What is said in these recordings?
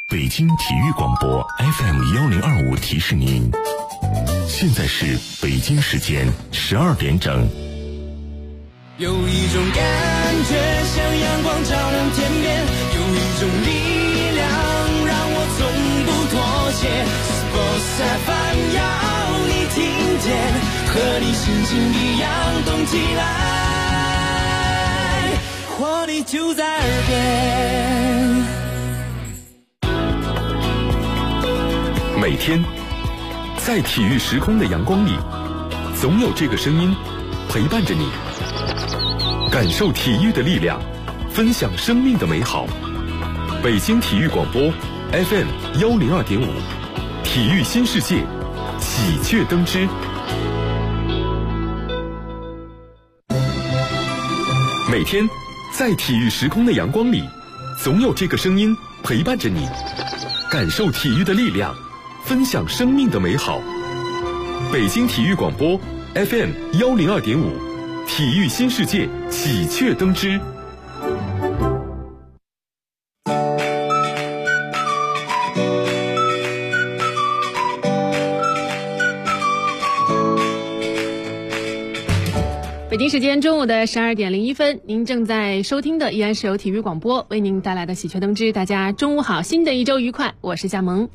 北京体育广播 FM1025提示您，现在是北京时间12点整。 有一种感觉像阳光照亮天边，有一种力量让我从不妥协。Sports FM 要你听见，和你心情一样动起来，活力就在耳边。 每天在体育时空的阳光里，总有这个声音陪伴着你，感受体育的力量，分享生命的美好。北京体育广播 FM102.5，体育新世界，喜鹊登枝。每天在体育时空的阳光里，总有这个声音陪伴着你，感受体育的力量，分享生命的美好。北京体育广播 FM102.5，体育新世界，喜鹊登枝。 北京时间中午的12点01分，您正在收听的依然是由体育广播为您带来的喜鹊登枝。大家中午好，新的一周愉快，我是夏萌。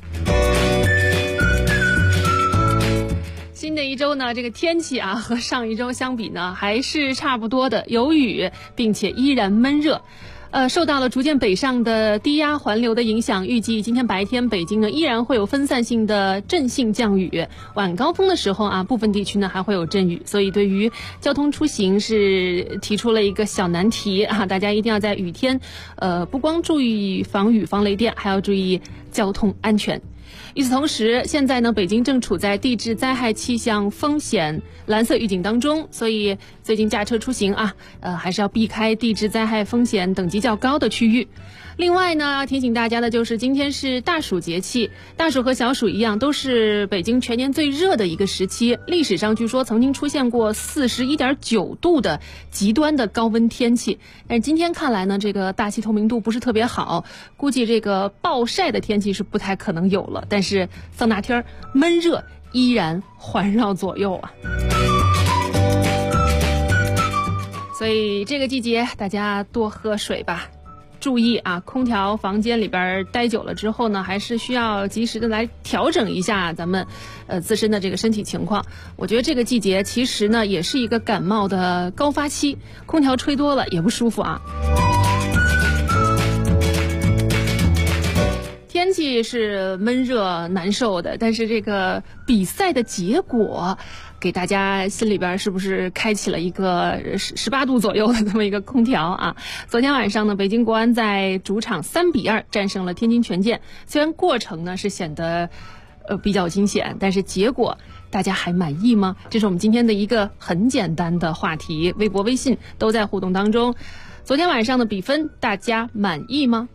新的一周呢，这个天气啊和上一周相比呢还是差不多的，有雨，并且依然闷热。受到了逐渐北上的低压环流的影响，预计今天白天北京呢依然会有分散性的阵性降雨，晚高峰的时候啊，部分地区呢还会有阵雨，所以对于交通出行是提出了一个小难题啊，大家一定要在雨天，不光注意防雨防雷电，还要注意交通安全。与此同时，现在呢，北京正处在地质灾害气象风险蓝色预警当中，所以最近驾车出行啊，还是要避开地质灾害风险等级较高的区域。另外呢，提醒大家的就是今天是大暑节气，大暑和小暑一样，都是北京全年最热的一个时期。历史上据说曾经出现过41.9度的极端的高温天气，但是今天看来呢，这个大气透明度不是特别好，估计这个暴晒的天气是不太可能有了。但是桑拿天闷热依然环绕左右啊。所以这个季节大家多喝水吧。注意啊，空调房间里边待久了之后呢，还是需要及时的来调整一下咱们自身的这个身体情况。我觉得这个季节其实呢也是一个感冒的高发期，空调吹多了也不舒服啊。天气是闷热难受的，但是这个比赛的结果给大家心里边是不是开启了一个18度左右的这么一个空调啊？昨天晚上呢，北京国安在主场3-2战胜了天津权健，虽然过程呢是显得比较惊险，但是结果大家还满意吗？这是我们今天的一个很简单的话题，微博微信都在互动当中。昨天晚上的比分大家满意吗？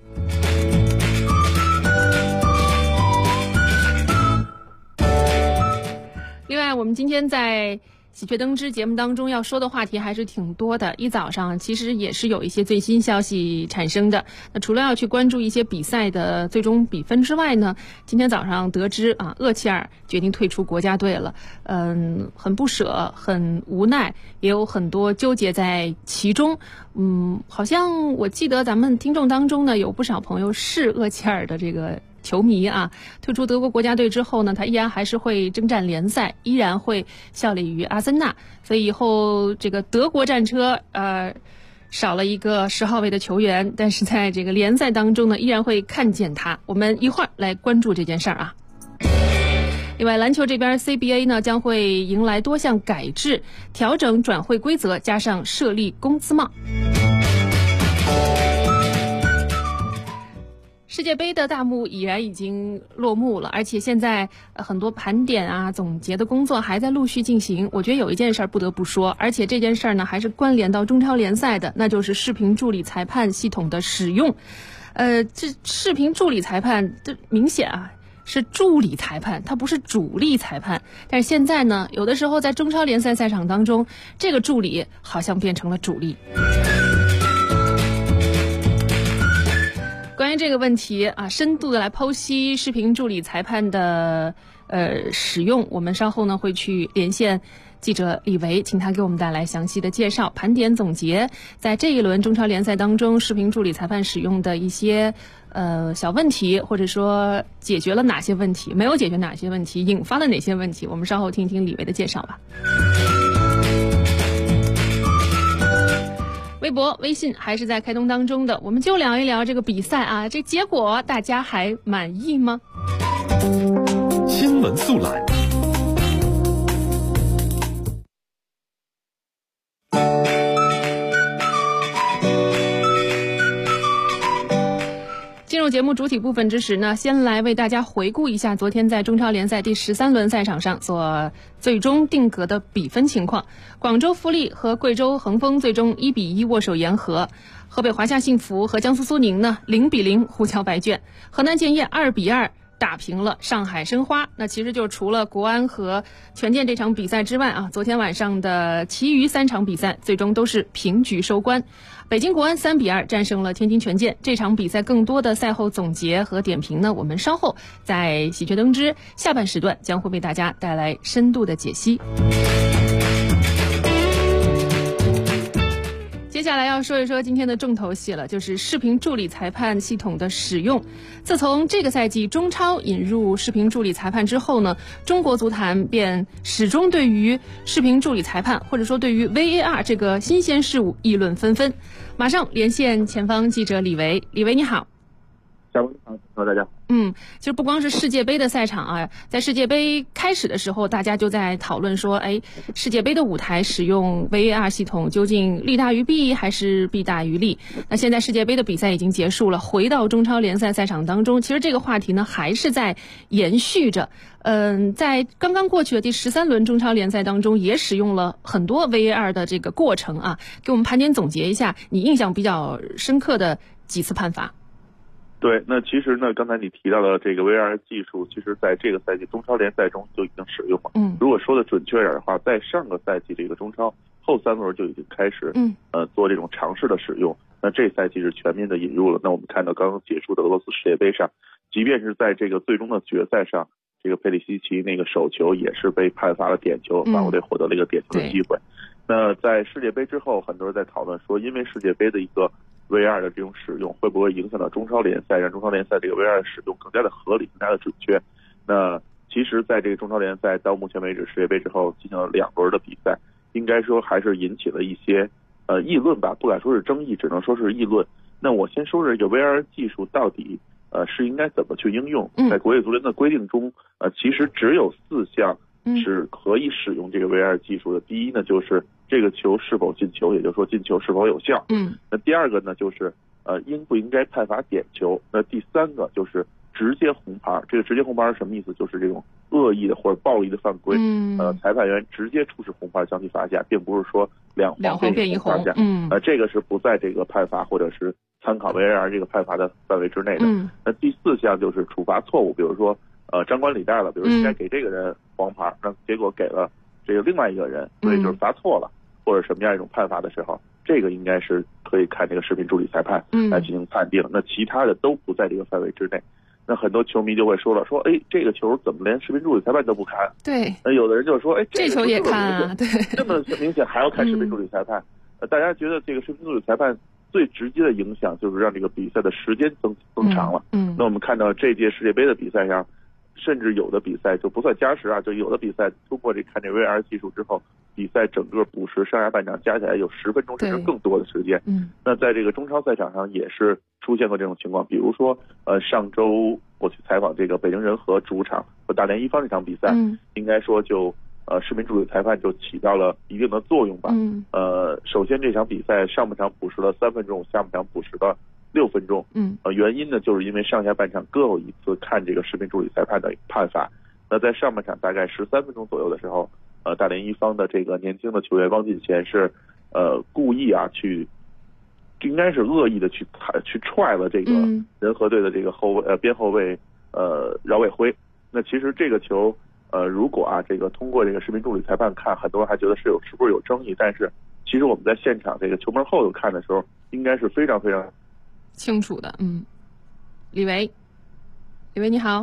另外，我们今天在喜鹊登枝节目当中要说的话题还是挺多的，一早上其实也是有一些最新消息产生的。那除了要去关注一些比赛的最终比分之外呢，今天早上得知啊，厄齐尔决定退出国家队了。很不舍，很无奈，也有很多纠结在其中。好像我记得咱们听众当中呢，有不少朋友是厄齐尔的这个球迷啊。退出德国国家队之后呢，他依然还是会征战联赛，依然会效力于阿森纳，所以以后这个德国战车少了一个10号位的球员，但是在这个联赛当中呢，依然会看见他。我们一会儿来关注这件事儿啊。另外，篮球这边 CBA 呢将会迎来多项改制，调整转会规则，加上设立工资帽。世界杯的大幕已然已经落幕了，而且现在很多盘点啊、总结的工作还在陆续进行。我觉得有一件事不得不说，而且这件事呢还是关联到中超联赛的，那就是视频助理裁判系统的使用。这视频助理裁判这明显啊是助理裁判，他不是主力裁判。但是现在呢，有的时候在中超联赛赛场当中，这个助理好像变成了主力。关关于这个问题啊，深度的来剖析视频助理裁判的使用，我们稍后呢会去连线记者李维，请他给我们带来详细的介绍，盘点总结在这一轮中超联赛当中视频助理裁判使用的一些小问题，或者说解决了哪些问题，没有解决哪些问题，引发了哪些问题，我们稍后听听李维的介绍吧。微博、微信还是在开通当中的，我们就聊一聊这个比赛啊，这结果大家还满意吗？ 新闻速览。 进入节目主体部分之时呢，先来为大家回顾一下昨天在中超联赛第13轮赛场上所最终定格的比分情况。广州富力和贵州恒丰最终1-1握手言和，河北华夏幸福和江苏苏宁呢0-0互交白卷，河南建业2-2打平了上海申花。那其实就除了国安和权健这场比赛之外啊，昨天晚上的其余3场比赛最终都是平局收官。北京国安3-2战胜了天津权健。这场比赛更多的赛后总结和点评呢，我们稍后在喜鹊登之下半时段将会为大家带来深度的解析。接下来要说一说今天的重头戏了，就是视频助理裁判系统的使用。自从这个赛季中超引入视频助理裁判之后呢，中国足坛便始终对于视频助理裁判或者说对于 VAR 这个新鲜事物议论纷纷。马上连线前方记者李维，李维你好。 下午好，大家好。 其实不光是世界杯的赛场啊，在世界杯开始的时候，大家就在讨论说，世界杯的舞台使用 VAR 系统究竟利大于弊还是弊大于利？那现在世界杯的比赛已经结束了，回到中超联赛赛场当中，其实这个话题呢还是在延续着。在刚刚过去的第13轮中超联赛当中，也使用了很多 VAR 的这个过程啊，给我们盘点总结一下你印象比较深刻的几次判罚。 对，那其实呢，刚才你提到的这个 VAR 技术，其实在这个赛季中超联赛中就已经使用了。如果说的准确点的话，在上个赛季这个中超后3轮就已经开始做这种尝试的使用。那这赛季是全面的引入了。那我们看到刚刚结束的俄罗斯世界杯上，即便是在这个最终的决赛上，这个佩里西奇那个手球也是被判罚了点球，法国队获得了一个点球的机会。那在世界杯之后，很多人在讨论说，因为世界杯的一个VAR 的这种使用会不会影响到中超联赛，让中超联赛这个 VAR 的使用更加的合理、更加的准确？那其实在这个中超联赛到目前为止世界杯之后进行了2轮的比赛，应该说还是引起了一些议论吧，不敢说是争议，只能说是议论。那我先说这个 VAR 技术到底是应该怎么去应用？在国际足联的规定中其实只有4项是可以使用这个 VAR 技术的。第一呢，就是这个球是否进球，也就是说进球是否有效。那第二个呢，就是应不应该判罚点球。那第3个就是直接红牌。这个直接红牌是什么意思？就是这种恶意的或者暴力的犯规，裁判员直接出示红牌将其罚下，并不是说两黄变一红。这个是不在这个判罚或者是参考 VAR 这个判罚的范围之内的。那第4项就是处罚错误，比如说张冠李戴了，比如应该给这个人黄牌，那结果给了这个另外一个人，所以就是罚错了，或者什么样一种判罚的时候，这个应该是可以看这个视频助理裁判来进行判定。那其他的都不在这个范围之内。那很多球迷就会说了，说这个球怎么连视频助理裁判都不看？ 对。 那有的人就说， 这球也看啊，对， 这么明显还要看视频助理裁判？大家觉得这个视频助理裁判最直接的影响就是让这个比赛的时间增长了。那我们看到这届世界杯的比赛上，甚至有的比赛就不算加时啊，就有的比赛通过看这 VAR 技术之后，比赛整个补时上下半场加起来有10分钟甚至更多的时间。那在这个中超赛场上也是出现过这种情况，比如说上周我去采访这个北京人和主场和大连一方这场比赛，应该说就视频助理裁判就起到了一定的作用吧。首先这场比赛上半场补时了3分钟，下半场补时了6分钟。原因呢，就是因为上下半场各有一次看这个视频助理裁判的判罚。那在上半场大概13分钟左右的时候，大连一方的这个年轻的球员汪进贤是故意去，应该是恶意的去踹了这个人和队的这个边后卫饶伟辉。那其实这个球如果这个通过这个视频助理裁判看，很多人还觉得是不是有争议，但是其实我们在现场这个球门后头看的时候，应该是非常非常清楚的。 李维，李维你好。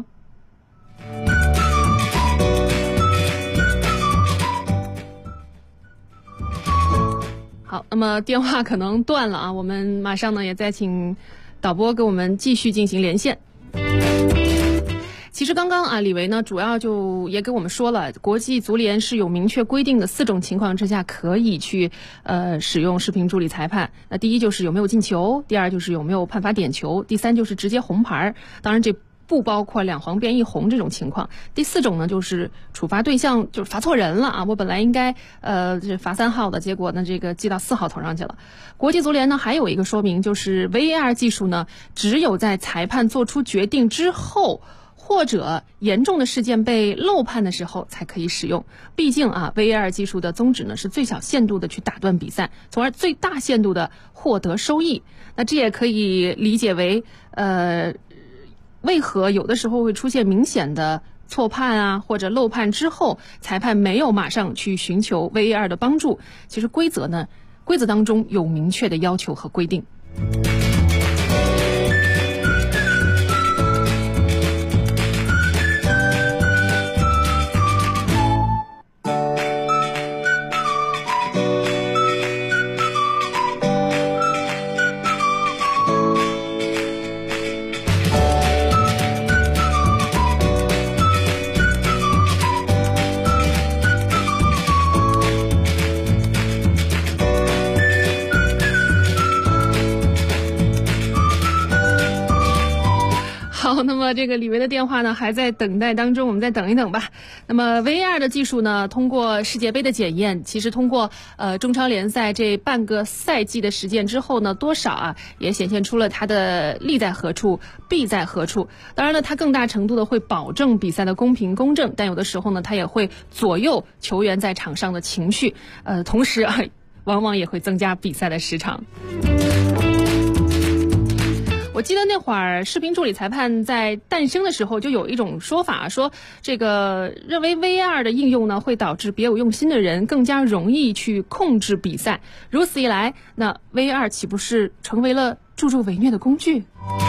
好，那么电话可能断了啊，我们马上呢也再请导播给我们继续进行连线。其实刚刚啊，李维呢主要就也给我们说了，国际足联是有明确规定的4种情况之下可以去使用视频助理裁判。那第一就是有没有进球，第二就是有没有判罚点球，第三就是直接红牌，当然这不包括2黄变1红这种情况。第4种呢，就是处罚对象就是罚错人了啊，我本来应该罚3号的，结果呢这个记到4号头上去了。国际足联呢还有一个说明，就是 VAR 技术呢只有在裁判做出决定之后，或者严重的事件被漏判的时候才可以使用。毕竟啊 VAR 技术的宗旨呢是最小限度的去打断比赛，从而最大限度的获得收益。那这也可以理解为为何有的时候会出现明显的错判啊，或者漏判之后裁判没有马上去寻求 VAR 的帮助。其实规则当中有明确的要求和规定。好，那么这个李维的电话呢还在等待当中，我们再等一等吧。那么 VAR 的技术呢，通过世界杯的检验，其实通过中超联赛这半个赛季的实践之后呢，多少啊也显现出了它的利在何处，弊在何处。当然了，它更大程度的会保证比赛的公平公正，但有的时候呢，它也会左右球员在场上的情绪，同时啊，往往也会增加比赛的时长。我记得那会儿视频助理裁判在诞生的时候就有一种说法，说这个认为 VAR 的应用呢会导致别有用心的人更加容易去控制比赛，如此一来，那 VAR 岂不是成为了助纣为虐的工具？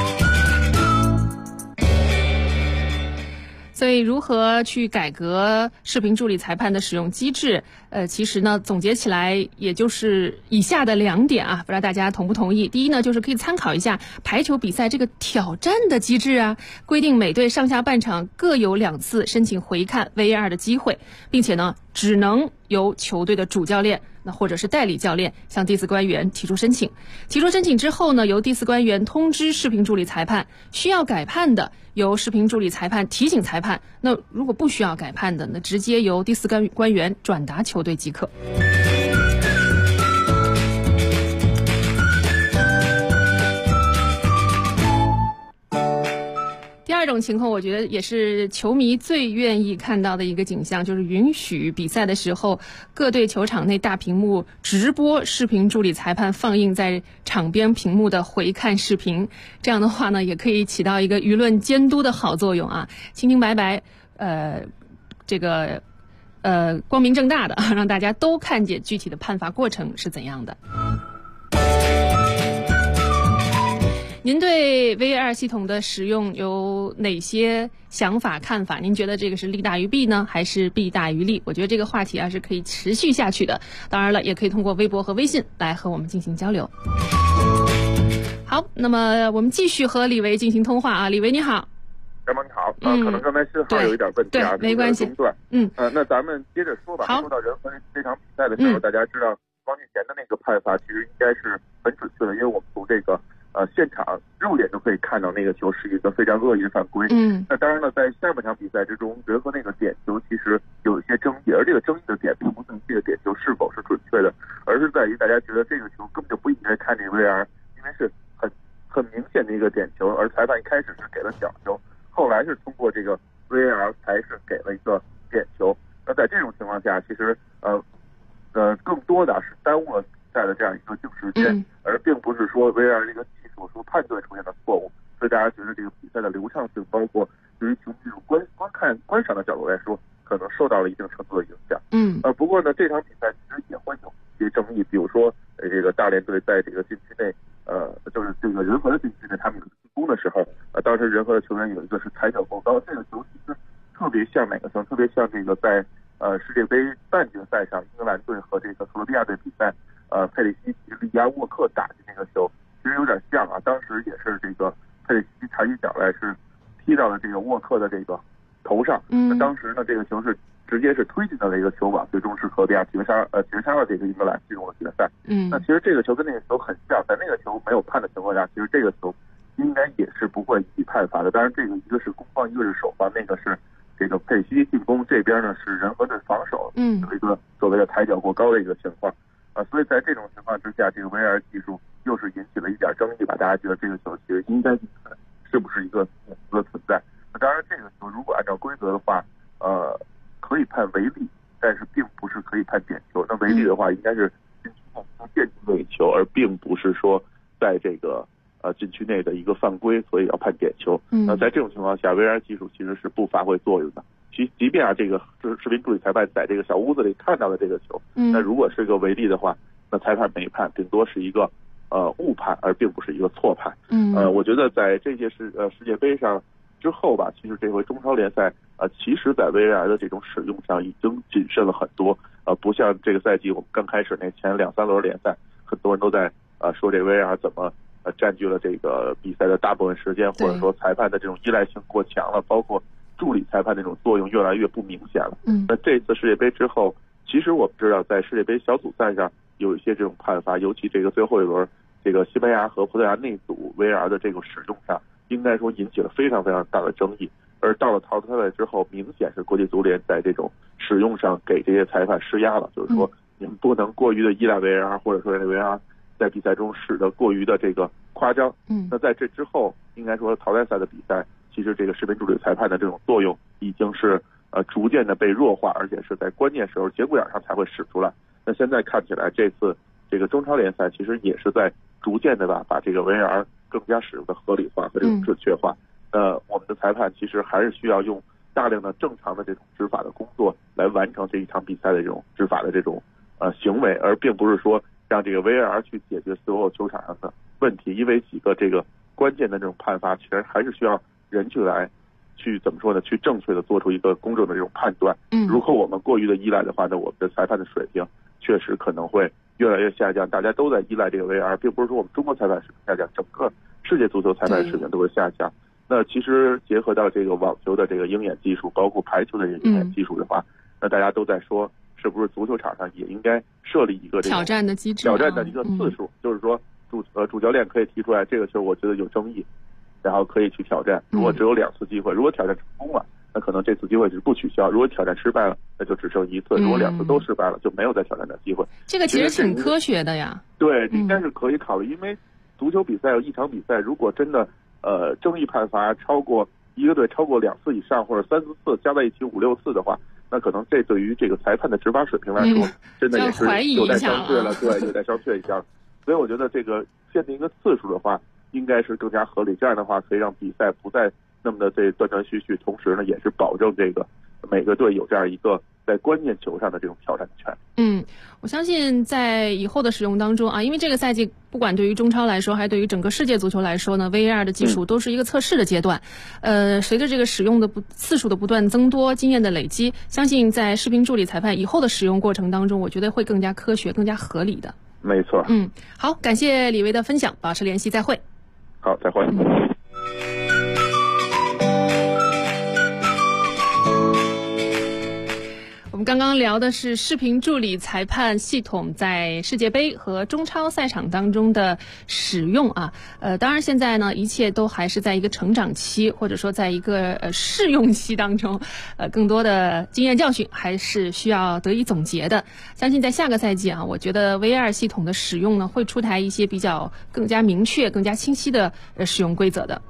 所以如何去改革视频助理裁判的使用机制，其实呢总结起来也就是以下的2点啊，不知道大家同不同意。第一呢，就是可以参考一下排球比赛这个挑战的机制啊，规定每队上下半场各有2次申请回看 VAR 的机会，并且呢只能由球队的主教练或者是代理教练向第4官员提出申请。提出申请之后呢，由第4官员通知视频助理裁判，需要改判的由视频助理裁判提醒裁判，那如果不需要改判的，那直接由第4官员转达球队即可。第2种情况，我觉得也是球迷最愿意看到的一个景象，就是允许比赛的时候各队球场内大屏幕直播视频助理裁判放映在场边屏幕的回看视频。这样的话呢，也可以起到一个舆论监督的好作用啊，清清白白，光明正大的让大家都看见具体的判罚过程是怎样的。您对 VAR 系统的使用有哪些想法看法？您觉得这个是利大于弊呢，还是弊大于利？我觉得这个话题啊是可以持续下去的，当然了，也可以通过微博和微信来和我们进行交流。好，那么我们继续和李维进行通话啊，李维你好。 张萌你好，可能刚才信号有一点问题啊， 没关系， 中断。那咱们接着说吧。说到人和这场比赛的时候，大家知道方俊贤的那个判罚其实应该是很准确的，因为我们从这个现场肉眼就可以看到那个球是一个非常恶意的犯规。那当然了，在下半场比赛之中，人和那个点球其实有一些争议，而这个争议的点并不在于这个点球是否是准确的，而是在于大家觉得这个球根本就不应该看这个 VAR， 因为是很明显的一个点球，而裁判一开始是给了角球，后来是通过这个 VAR 才是给了一个点球。那在这种情况下，其实更多的是耽误了比赛的这样一个净时间，而并不是说 VAR 这个技术说判断出现的错误。所以大家觉得这个比赛的流畅性，包括对于球迷这种观赏的角度来说，可能受到了一定程度的影响。不过呢，这场比赛其实也会有一些争议，比如说这个大连队在这个禁区内，就是这个人和的禁区内，他们有进攻的时候，当人和的球员有一个是抬脚过高，这个球其实特别像哪个球？特别像这个在世界杯半决赛上英格兰队和这个克罗地亚队比赛，佩里西奇力压沃克打的那个球，其实有点像啊。当时也是这个佩里西奇抬起脚来是踢到了这个沃克的这个头上，当时呢这个球是直接是推进到了一个球网，最终是克罗地亚绝杀了这个英格兰，进入了决赛。那其实这个球跟那个球很像，在那个球没有判的情况下，其实这个球应该也是不会以判罚的。当然，这个一个是攻方，一个是守方，那个是这个佩里西奇进攻，这边呢是人和队防守，有一个所谓的抬脚过高的一个情况所以在这种情况之下，这个 VAR 技术又是引起了一点争议吧？大家觉得这个球其实应该是不是一个存在？当然，这个球如果按照规则的话，可以判违例，但是并不是可以判点球。那违例的话，应该是禁区内电击内球，而并不是说在这个禁区内的一个犯规，所以要判点球。那在这种情况下 ，VAR 技术其实是不发挥作用的。即便这个视频助理裁判在这个小屋子里看到了这个球，那如果是个违例的话，那裁判没判，顶多是一个误判，而并不是一个错判。我觉得在这届世界杯上之后吧，其实这回中超联赛其实在 VAR 的这种使用上已经谨慎了很多。不像这个赛季我们刚开始那前2-3轮联赛，很多人都在说这 VAR 怎么占据了这个比赛的大部分时间，或者说裁判的这种依赖性过强了，包括助理裁判那种作用越来越不明显了。那这次世界杯之后，其实我们知道在世界杯小组赛上有一些这种判罚，尤其这个最后一轮这个西班牙和葡萄牙内组 VAR 的这个使用上，应该说引起了非常非常大的争议。而到了淘汰赛之后，明显是国际足联在这种使用上给这些裁判施压了，就是说你们不能过于的依赖 VAR， 或者说这 VAR 在比赛中使得过于的这个夸张。那在这之后，应该说淘汰赛的比赛，其实这个视频助理裁判的这种作用已经是逐渐的被弱化，而且是在关键时候节骨眼上才会使出来。那现在看起来，这次这个中超联赛其实也是在逐渐的把这个 VAR 更加使用的合理化和这种准确化。我们的裁判其实还是需要用大量的正常的这种执法的工作来完成这一场比赛的这种执法的这种行为，而并不是说让这个 VAR 去解决所有球场上的问题。因为几个这个关键的这种判罚，其实还是需要人去怎么说呢？去正确的做出一个公正的这种判断。如果我们过于的依赖的话，那我们的裁判的水平确实可能会越来越下降。大家都在依赖这个 VAR， 并不是说我们中国裁判水平下降，整个世界足球裁判水平都会下降。那其实结合到这个网球的这个鹰眼技术，包括排球的这个鹰眼技术的话，那大家都在说，是不是足球场上也应该设立一个这个挑战的机制， 挑战的一个次数，就是说主教练可以提出来这个球我觉得有争议，然后可以去挑战。如果只有2次机会，如果挑战成功了，那可能这次机会是不取消；如果挑战失败了，那就只剩1次；如果2次都失败了，就没有再挑战的机会。 这个其实挺科学的呀。 对，应该是可以考虑，因为足球比赛有一场比赛，如果真的争议判罚超过一个队超过2次以上，或者3-4次加在一起5-6次的话，那可能这对于这个裁判的执法水平来说，真的也是有待商榷了。对，有待商榷一下。所以我觉得这个限定一个次数的话，应该是更加合理。这样的话，可以让比赛不再那么的这断断续续，同时呢，也是保证这个每个队有这样一个在关键球上的这种挑战的权利。 我相信在以后的使用当中啊，因为这个赛季不管对于中超来说，还对于整个世界足球来说呢 ，VAR 的技术都是一个测试的阶段。随着这个使用的次数的不断增多，经验的累积，相信在视频助理裁判以后的使用过程当中，我觉得会更加科学、更加合理的。 没错。 好，感谢李维的分享，保持联系，再会。 好，再会。 我们刚刚聊的是视频助理裁判系统在世界杯和中超赛场当中的使用啊。当然现在呢，一切都还是在一个成长期，或者说在一个试用期当中，更多的经验教训还是需要得以总结的。相信在下个赛季啊，我觉得 VAR 系统的使用呢，会出台一些比较更加明确、更加清晰的使用规则的。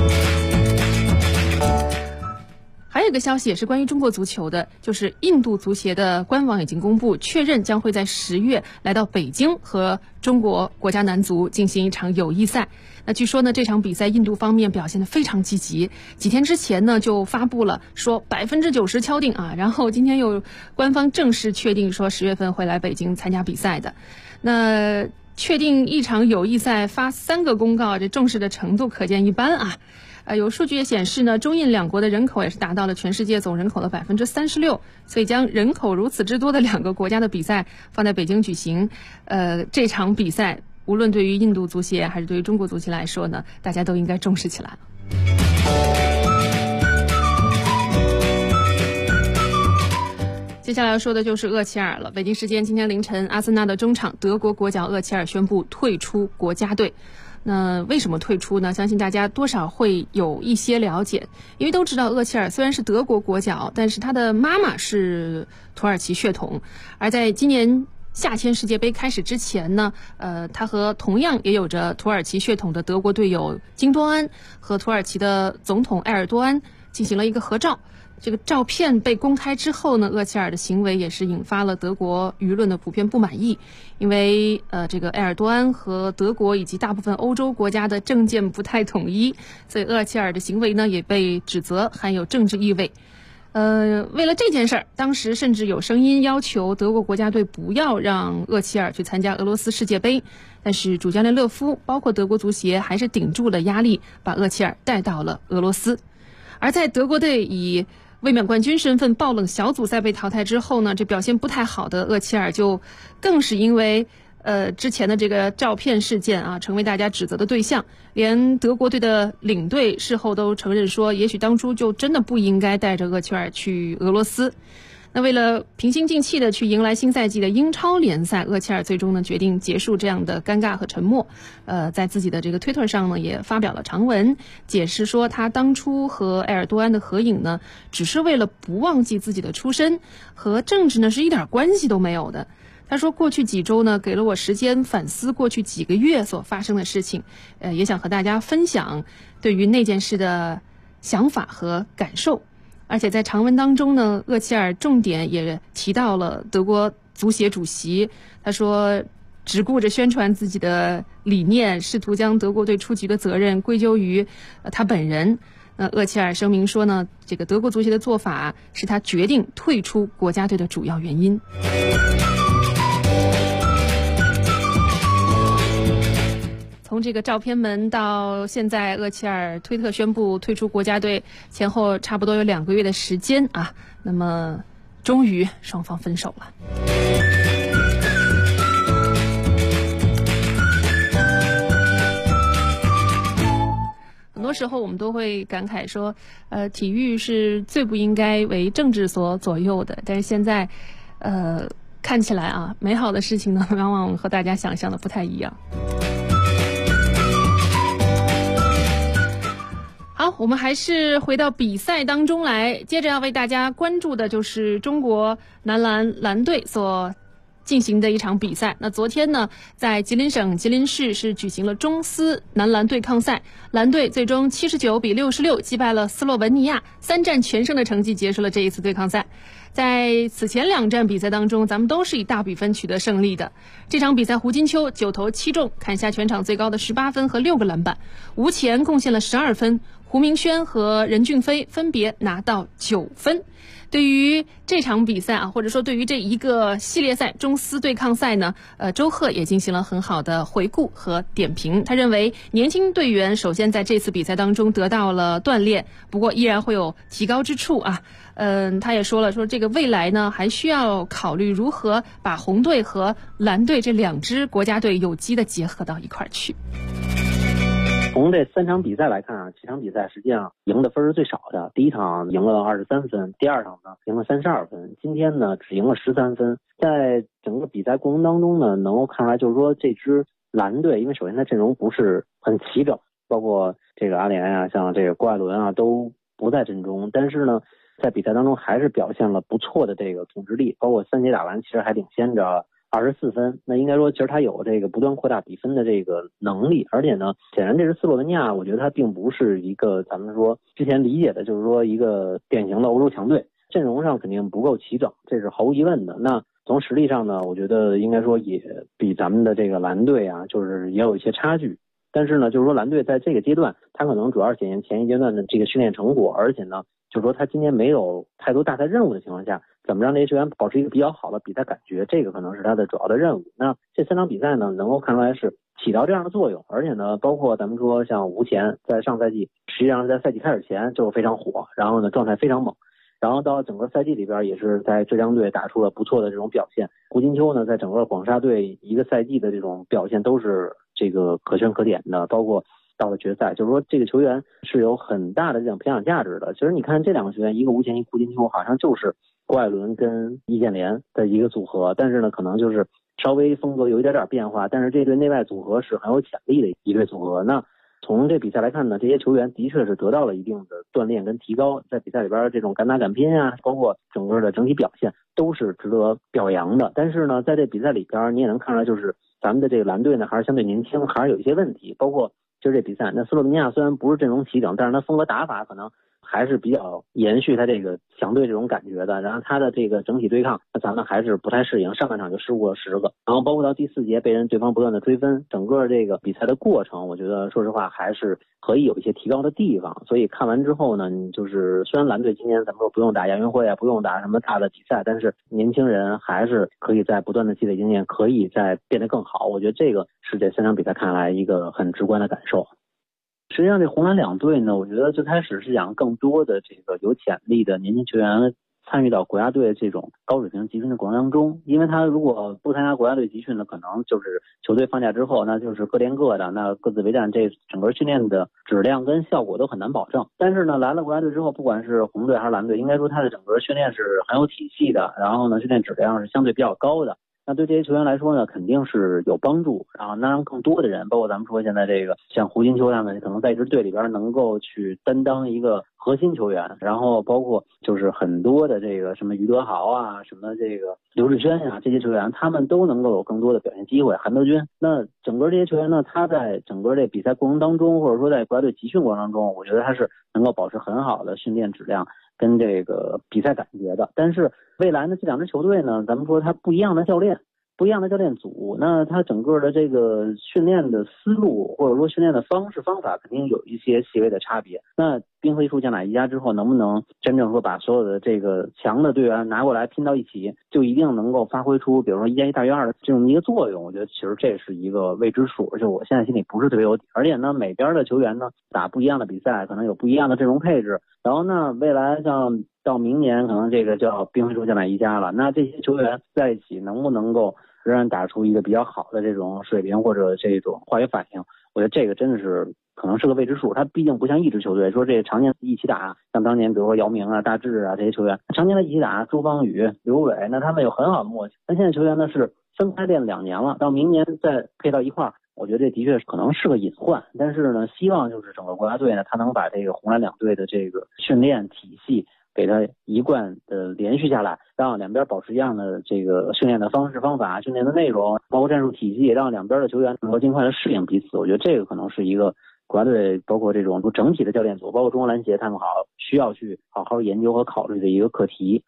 还有一个消息也是关于中国足球的，就是印度足协的官网已经公布，确认将会在10月来到北京和中国国家男足进行一场友谊赛。那据说呢，这场比赛印度方面表现得非常积极，几天之前呢就发布了说90%敲定啊，然后今天又官方正式确定说10月份会来北京参加比赛的。那确定一场友谊赛发3个公告，这重视的程度可见一斑啊。 有数据也显示呢，中印两国的人口也是达到了全世界总人口的36%，所以将人口如此之多的两个国家的比赛放在北京举行，这场比赛无论对于印度足协还是对于中国足协来说呢，大家都应该重视起来。接下来要说的就是厄齐尔了。北京时间今天凌晨，阿森纳的中场德国国脚厄齐尔宣布退出国家队。那为什么退出呢？相信大家多少会有一些了解，因为都知道厄齐尔虽然是德国国脚，但是他的妈妈是土耳其血统，而在今年夏天世界杯开始之前呢，他和同样也有着土耳其血统的德国队友金多安和土耳其的总统埃尔多安进行了一个合照。这个照片被公开之后呢，厄齐尔的行为也是引发了德国舆论的普遍不满意，因为这个埃尔多安和德国以及大部分欧洲国家的政见不太统一，所以厄齐尔的行为呢也被指责含有政治意味。为了这件事儿，当时甚至有声音要求德国国家队不要让厄齐尔去参加俄罗斯世界杯，但是主教练勒夫包括德国足协还是顶住了压力，把厄齐尔带到了俄罗斯。而在德国队以卫冕冠军身份爆冷小组赛被淘汰之后呢，这表现不太好的厄齐尔就更是因为之前的这个照片事件啊，成为大家指责的对象。连德国队的领队事后都承认说，也许当初就真的不应该带着厄齐尔去俄罗斯。那为了平心静气的去迎来新赛季的英超联赛，厄齐尔最终呢决定结束这样的尴尬和沉默。在自己的这个推特上呢也发表了长文，解释说他当初和埃尔多安的合影呢，只是为了不忘记自己的出身，和政治呢是一点关系都没有的。他说过去几周呢给了我时间反思过去几个月所发生的事情，也想和大家分享对于那件事的想法和感受。而且在长文当中呢，厄齐尔重点也提到了德国足协主席，他说只顾着宣传自己的理念，试图将德国队出局的责任归咎于他本人。厄齐尔声明说呢，这个德国足协的做法是他决定退出国家队的主要原因。从这个照片门到现在，厄齐尔推特宣布退出国家队，前后差不多有2个月的时间啊。那么，终于双方分手了。很多时候我们都会感慨说，体育是最不应该为政治所左右的。但是现在，看起来啊，美好的事情呢，往往和大家想象的不太一样。好，我们还是回到比赛当中来，接着要为大家关注的就是中国男篮篮队所进行的一场比赛。那昨天呢，在吉林省吉林市是举行了中斯男篮对抗赛，蓝队最终79比66击败了斯洛文尼亚，3战全胜的成绩结束了这一次对抗赛。在此前2战比赛当中，咱们都是以大比分取得胜利的。这场比赛胡金秋9投7中，砍下全场最高的18分和6个篮板，吴前贡献了12分，胡明轩和任骏飞分别拿到9分。对于这场比赛啊，或者说对于这一个系列赛中斯对抗赛呢，周贺也进行了很好的回顾和点评。他认为年轻队员首先在这次比赛当中得到了锻炼，不过依然会有提高之处啊。他也说了，说这个未来呢还需要考虑如何把红队和蓝队这2支国家队有机的结合到一块儿去。 从这3场比赛来看啊，7场比赛实际上赢的分是最少的。第一场赢了23分，第2场呢赢了32分，今天呢只赢了13分。在整个比赛过程当中呢，能够看出来就是说这支蓝队，因为首先它阵容不是很齐整，包括这个阿联啊，像这个郭艾伦啊都不在阵中，但是呢在比赛当中还是表现了不错的这个统治力，包括3节打完其实还领先着24分，那应该说其实他有这个不断扩大比分的这个能力，而且呢显然这支斯洛文尼亚我觉得他并不是一个咱们说之前理解的就是说一个典型的欧洲强队，阵容上肯定不够齐整，这是毫无疑问的。那从实力上呢，我觉得应该说也比咱们的这个蓝队啊就是也有一些差距，但是呢就是说蓝队在这个阶段他可能主要是检验前一阶段的这个训练成果，而且呢就是说他今年没有太多大赛任务的情况下， 怎么让这些球员保持一个比较好的比赛感觉，这个可能是他的主要的任务。那这3场比赛呢，能够看出来是起到这样的作用，而且呢，包括咱们说像吴前在上赛季，实际上在赛季开始前就非常火，然后呢状态非常猛，然后到整个赛季里边也是在浙江队打出了不错的这种表现。胡金秋呢，在整个广沙队一个赛季的这种表现都是这个可圈可点的，包括到了决赛，就是说这个球员是有很大的这种培养价值的。其实你看这2个球员，一个吴前，一个胡金秋，好像就是郭艾伦跟易建联的一个组合，但是呢，可能就是稍微风格有一点变化，但是这对内外组合是很有潜力的一对组合。那从这比赛来看呢，这些球员的确是得到了一定的锻炼跟提高，在比赛里边这种敢打敢拼啊，包括整个的整体表现都是值得表扬的。但是呢，在这比赛里边你也能看出来，就是咱们的这个蓝队呢还是相对年轻，还是有一些问题。包括就是这比赛，那斯洛文尼亚虽然不是阵容齐整，但是他风格打法可能还是比较延续他这个强队这种感觉的，然后他的这个整体对抗，那咱们还是不太适应，上半场就失误了10个，然后包括到第4节被对方不断的追分，整个这个比赛的过程，我觉得说实话还是可以有一些提高的地方。所以看完之后呢，就是虽然蓝队今年咱们说不用打亚运会啊，不用打什么大的比赛，但是年轻人还是可以在不断的积累经验，可以再变得更好。我觉得这个是这3场比赛看来一个很直观的感受。实际上这红蓝2队呢，我觉得最开始是想更多的这个有潜力的年轻球员参与到国家队这种高水平集训的过程当中，因为他如果不参加国家队集训呢，可能就是球队放假之后那就是各练各的，那各自为战，这整个训练的质量跟效果都很难保证。但是呢，来了国家队之后，不管是红队还是蓝队，应该说他的整个训练是很有体系的，然后呢训练质量是相对比较高的。那对这些球员来说呢，肯定是有帮助，然后能让更多的人，包括咱们说现在这个像胡金秋他们，可能在一支队里边能够去担当一个核心球员，然后包括就是很多的这个什么于德豪啊，什么这个刘志轩啊，这些球员他们都能够有更多的表现机会。韩德君，那整个这些球员呢，他在整个这比赛过程当中，或者说在国家队集训过程当中，我觉得他是能够保持很好的训练质量跟这个比赛感觉的。但是未来呢，这2支球队呢，咱们说他不一样的教练组，那他整个的这个训练的思路或者说训练的方法肯定有一些细微的差别。那兵合一处将打一家之后，能不能真正说把所有的这个强的队员拿过来拼到一起，就一定能够发挥出比如说1加1大于2的这种一个作用？我觉得其实这是一个未知数，而且我现在心里不是特别有底。而且呢，每边的球员呢打不一样的比赛，可能有不一样的阵容配置，然后呢未来像到明年可能这个叫兵合一处将打一家了，那这些球员在一起能不能够仍然打出一个比较好的这种水平或者这种化学反应，我觉得这个真的是可能是个未知数。他毕竟不像一支球队说这常年一起打，像当年比如说姚明啊、大志啊这些球员常年的一起打，周芳雨、刘伟，那他们有很好的默契。但现在球员呢是分开练2年了，到明年再配到一块儿，我觉得这的确可能是个隐患。但是呢，希望就是整个国家队呢，他能把这个红蓝2队的这个训练体系给它一贯的连续下来，让2边保持一样的这个训练的方式方法、训练的内容，包括战术体系，让2边的球员能够尽快的适应彼此。我觉得这个可能是一个国家队包括这种整体的教练组，包括中国篮协他们需要去好好研究和考虑的一个课题。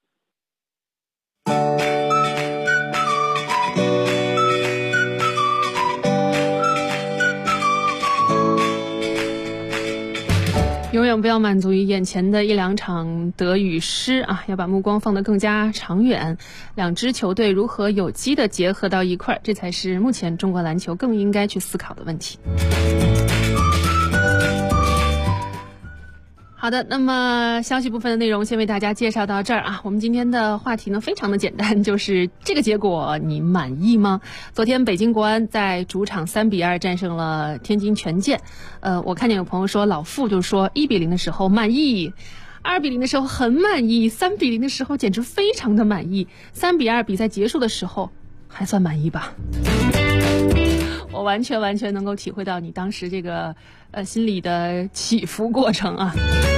永远不要满足于眼前的1、2场得与失啊，要把目光放得更加长远。2支球队如何有机的结合到一块儿，这才是目前中国篮球更应该去思考的问题。好的，那么消息部分的内容先为大家介绍到这儿啊。我们今天的话题呢非常的简单，就是这个结果你满意吗？昨天北京国安在主场3比2战胜了天津权健。我看见有朋友说老傅就说1比0的时候满意，2比0的时候很满意，3比0的时候简直非常的满意，3比2比赛结束的时候还算满意吧。我完全能够体会到你当时这个心理的起伏过程啊。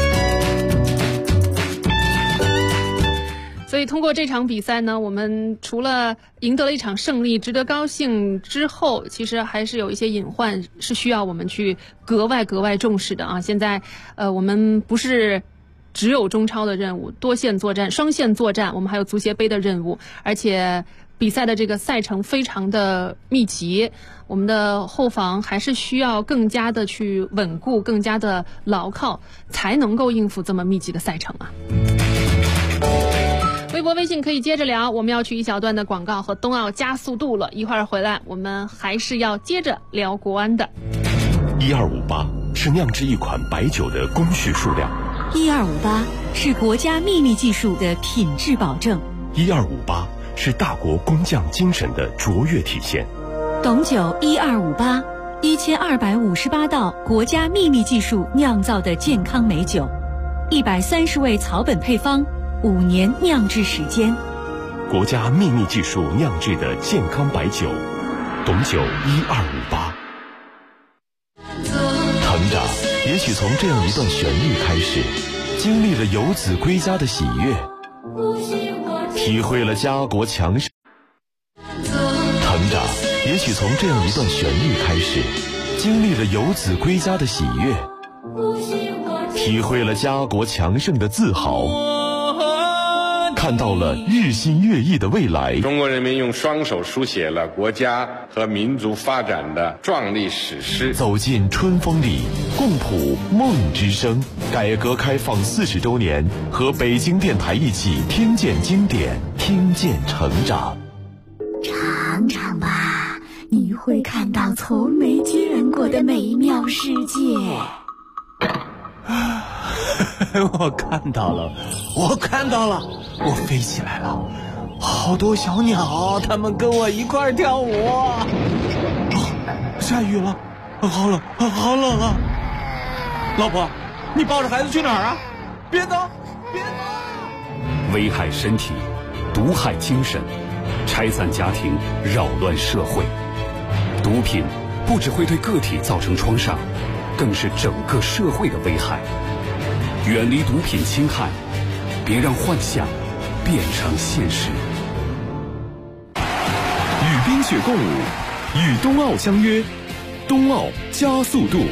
所以通过这场比赛呢，我们除了赢得了一场胜利值得高兴之后，其实还是有一些隐患是需要我们去格外重视的啊。现在我们不是只有中超的任务，多线作战、双线作战，我们还有足协杯的任务，而且比赛的这个赛程非常的密集，我们的后防还是需要更加的去稳固，更加的牢靠，才能够应付这么密集的赛程啊。微博博微信可以接着聊，我们要去一小段的广告和冬奥加速度了，一会儿回来我们还是要接着聊国安的。 1258是酿制一款白酒的工序数量 ，1258是国家秘密技术的品质保证 ，1258是大国工匠精神的卓越体现。 董酒1258，1258道国家秘密技术酿造的健康美酒，130味草本配方，5年酿制时间。 国家秘密技术酿制的健康白酒，董酒1258。成长也许从这样一段旋律开始，经历了游子归家的喜悦，体会了家国强盛。成长也许从这样一段旋律开始，经历了游子归家的喜悦，体会了家国强盛的自豪，看到了日新月异的未来。 中国人民用双手书写了国家和民族发展的壮丽史诗。 走进春风里，共谱梦之声。改革开放40周年，和北京电台一起听见经典，听见成长。 尝尝吧，你会看到从没见过的美妙世界。 我看到了，我飞起来了，好多小鸟，它们跟我一块跳舞。下雨了，好冷啊！老婆，你抱着孩子去哪儿啊？别走！ 危害身体，毒害精神，拆散家庭，扰乱社会。毒品不只会对个体造成创伤，更是整个社会的危害。远离毒品侵害，别让幻想变成现实。 与冰雪共舞，与冬奥相约，冬奥加速度。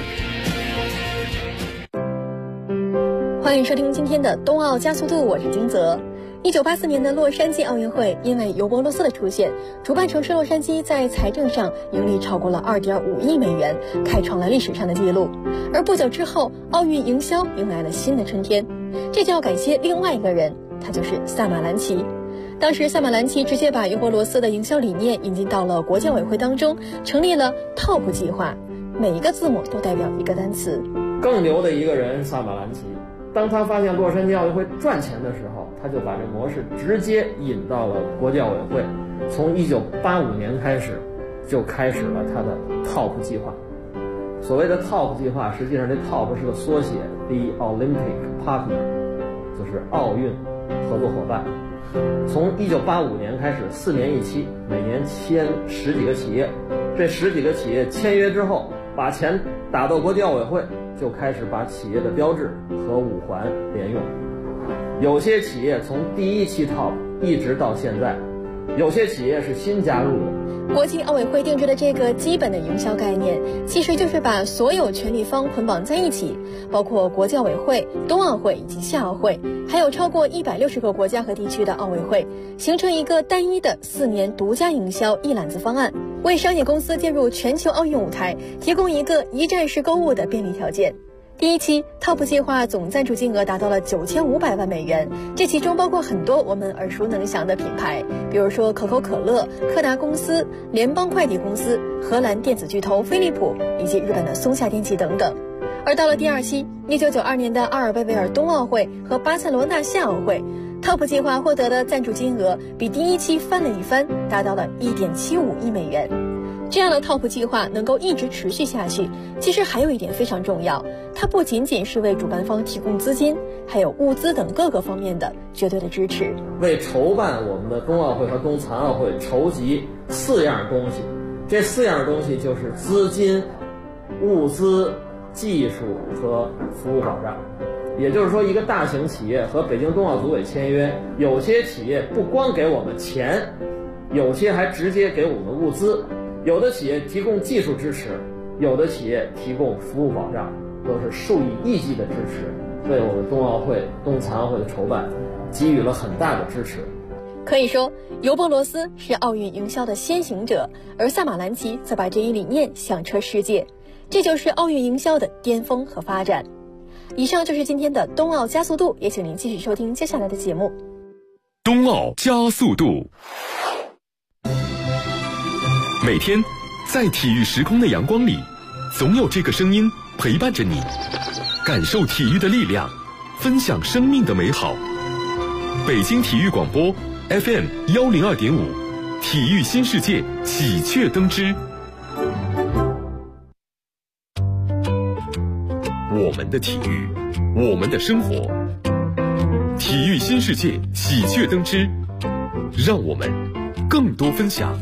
欢迎收听今天的冬奥加速度，我是金泽。1984年的洛杉矶奥运会，因为尤伯罗斯的出现，主办城市洛杉矶在财政上盈利超过了2.5亿美元，开创了历史上的记录。而不久之后，奥运营销迎来了新的春天，这就要感谢另外一个人，他就是萨马兰奇。当时萨马兰奇直接把尤伯罗斯的营销理念引进到了国教委会当中，成立了 TOP 计划，每一个字母都代表一个单词。 更牛的一个人萨马兰奇，当他发现洛杉矶奥运会赚钱的时候，他就把这模式直接引到了国教委会。从1985年开始，就开始了他的 TOP 计划。所谓的 TOP 计划，实际上这 TOP 是个缩写 ，The Olympic Partner， 就是奥运合作伙伴。从1985年开始，4年一期，每年签10几个企业。这10几个企业签约之后，把钱打到国际奥委会，就开始把企业的标志和五环连用。有些企业从第一期 TOP 一直到现在，有些企业是新加入的。 国际奥委会定制的这个基本的营销概念，其实就是把所有权利方捆绑在一起，包括国际奥委会、冬奥会以及夏奥会，还有超过160个国家和地区的奥委会，形成一个单一的4年独家营销一揽子方案，为商业公司进入全球奥运舞台提供一个一站式购物的便利条件。第一期 TOP 计划总赞助金额达到了9500万美元，这其中包括很多我们耳熟能详的品牌，比如说可口可乐、柯达公司、联邦快递公司、荷兰电子巨头飞利浦以及日本的松下电器等等。而到了第二期，1992年的阿尔贝维尔冬奥会和巴塞罗那夏奥会，TOP 计划获得的赞助金额比第一期翻了一番，达到了1.75亿美元。这样的 TOP 计划能够一直持续下去，其实还有一点非常重要，它不仅仅是为主办方提供资金，还有物资等各个方面的绝对的支持， 为筹办我们的冬奥会和冬残奥会筹集4样东西。这4样东西就是资金、物资、技术和服务保障。也就是说，一个大型企业和北京冬奥组委签约，有些企业不光给我们钱，有些还直接给我们物资。有的企业提供技术支持，有的企业提供服务保障，都是数以亿计的支持，为我们冬奥会、冬残奥会的筹办给予了很大的支持。 可以说，尤伯罗斯是奥运营销的先行者，而萨马兰奇则把这一理念响彻世界，这就是奥运营销的巅峰和发展。以上就是今天的冬奥加速度，也请您继续收听接下来的节目。 冬奥加速度。每天在体育时空的阳光里，总有这个声音陪伴着你，感受体育的力量，分享生命的美好。北京体育广播 FM 102.5，体育新世界喜鹊登枝。我们的体育，我们的生活。体育新世界喜鹊登枝，让我们更多分享。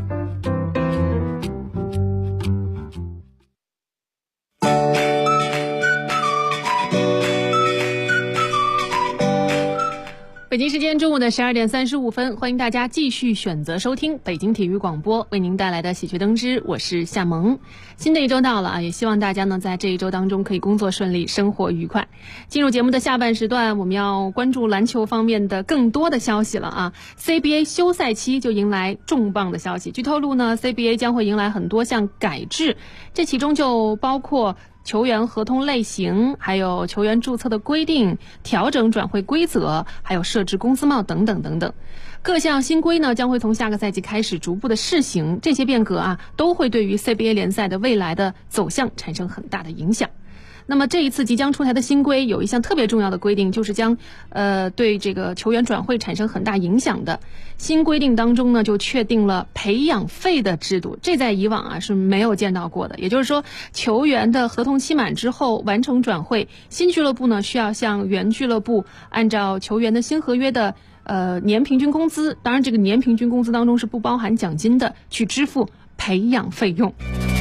北京时间中午的12点35分，欢迎大家继续选择收听北京体育广播为您带来的喜鹊登枝，我是夏萌。新的一周到了啊，也希望大家呢在这一周当中可以工作顺利，生活愉快。进入节目的下半时段，我们要关注篮球方面的更多的消息了啊。CBA 休赛期就迎来重磅的消息，据透露呢 CBA 将会迎来很多项改制，这其中就包括球员合同类型，还有球员注册的规定，调整转会规则，还有设置工资帽等等等等。各项新规呢将会从下个赛季开始逐步的试行，这些变革啊都会对于 CBA 联赛的未来的走向产生很大的影响。那么这一次即将出台的新规有一项特别重要的规定，就是将对这个球员转会产生很大影响的新规定当中呢，就确定了培养费的制度，这在以往啊是没有见到过的。也就是说，球员的合同期满之后完成转会，新俱乐部呢需要向原俱乐部按照球员的新合约的年平均工资，当然这个年平均工资当中是不包含奖金的，去支付培养费用。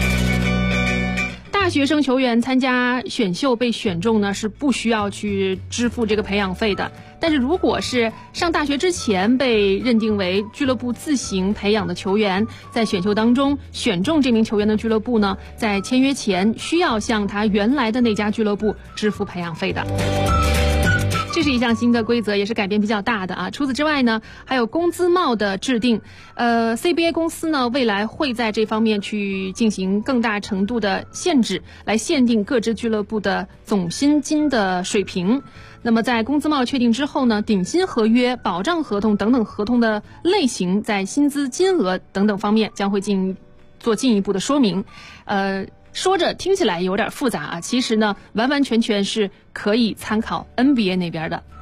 大学生球员参加选秀被选中呢，是不需要去支付这个培养费的。但是如果是上大学之前被认定为俱乐部自行培养的球员，在选秀当中选中这名球员的俱乐部呢，在签约前需要向他原来的那家俱乐部支付培养费的。这是一项新的规则，也是改变比较大的啊。除此之外呢，还有工资帽的制定。CBA 公司呢，未来会在这方面去进行更大程度的限制，来限定各支俱乐部的总薪金的水平。那么在工资帽确定之后呢，顶薪合约、保障合同等等合同的类型，在薪资金额等等方面将会做进一步的说明。说着听起来有点复杂啊，其实呢完完全全是可以参考 NBA 那边的。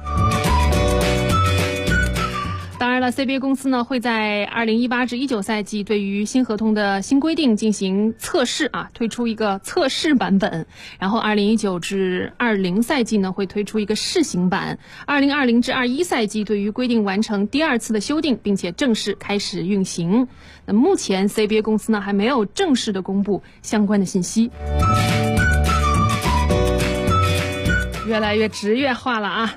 当然了 CBA 公司呢会在2018至19赛季对于新合同的新规定进行测试啊，推出一个测试版本，然后2019至20赛季呢会推出一个试行版，2020至21赛季对于规定完成第二次的修订，并且正式开始运行。那目前 CBA 公司呢还没有正式的公布相关的信息。越来越职业化了啊。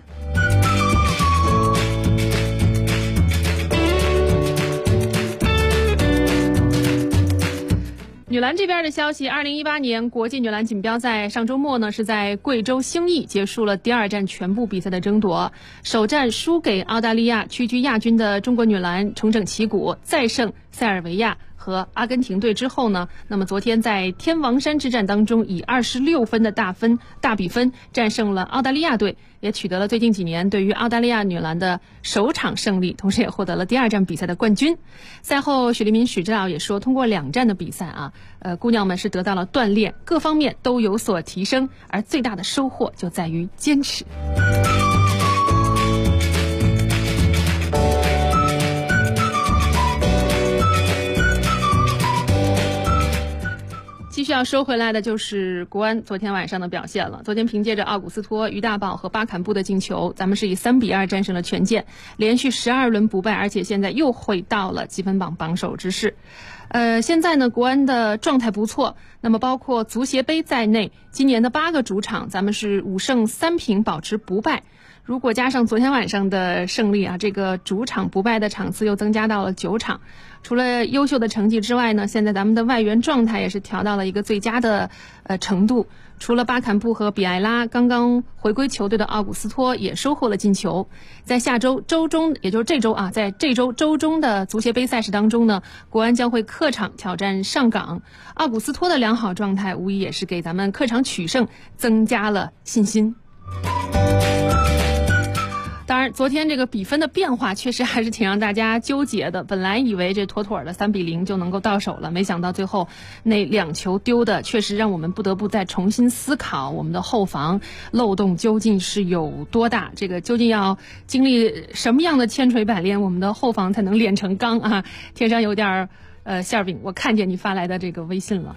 女篮这边的消息，2018年国际女篮锦标赛上周末呢是在贵州兴义结束了第二站全部比赛的争夺，首战输给澳大利亚，屈居亚军的中国女篮重整旗鼓，再胜塞尔维亚和阿根廷队之后呢，那么昨天在天王山之战当中以26分的大比分战胜了澳大利亚队，也取得了最近几年对于澳大利亚女篮的首场胜利，同时也获得了第二站比赛的冠军。赛后许黎民许指导也说，通过2站的比赛啊，姑娘们是得到了锻炼，各方面都有所提升，而最大的收获就在于坚持。继续要收回来的就是国安昨天晚上的表现了。昨天凭借着奥古斯托、于大宝和巴坎布的进球，咱们是以3-2战胜了权健，连续12轮不败，而且现在又回到了积分榜榜首之势。现在呢，国安的状态不错，那么包括足协杯在内，今年的8个主场，咱们是5胜3平保持不败。如果加上昨天晚上的胜利啊，这个主场不败的场次又增加到了9场。除了优秀的成绩之外呢，现在咱们的外援状态也是调到了一个最佳的程度。除了巴坎布和比埃拉，刚刚回归球队的奥古斯托也收获了进球。在下周周中，也就是这周啊，在这周周中的足协杯赛事当中呢，国安将会客场挑战上港。奥古斯托的良好状态无疑也是给咱们客场取胜增加了信心。当当然，昨天这个比分的变化确实还是挺让大家纠结的。本来以为这妥妥的3-0就能够到手了，没想到最后那2球丢的，确实让我们不得不再重新思考我们的后防漏洞究竟是有多大，这个究竟要经历什么样的千锤百炼，我们的后防才能炼成钢啊！天上有点馅饼，我看见你发来的这个微信了。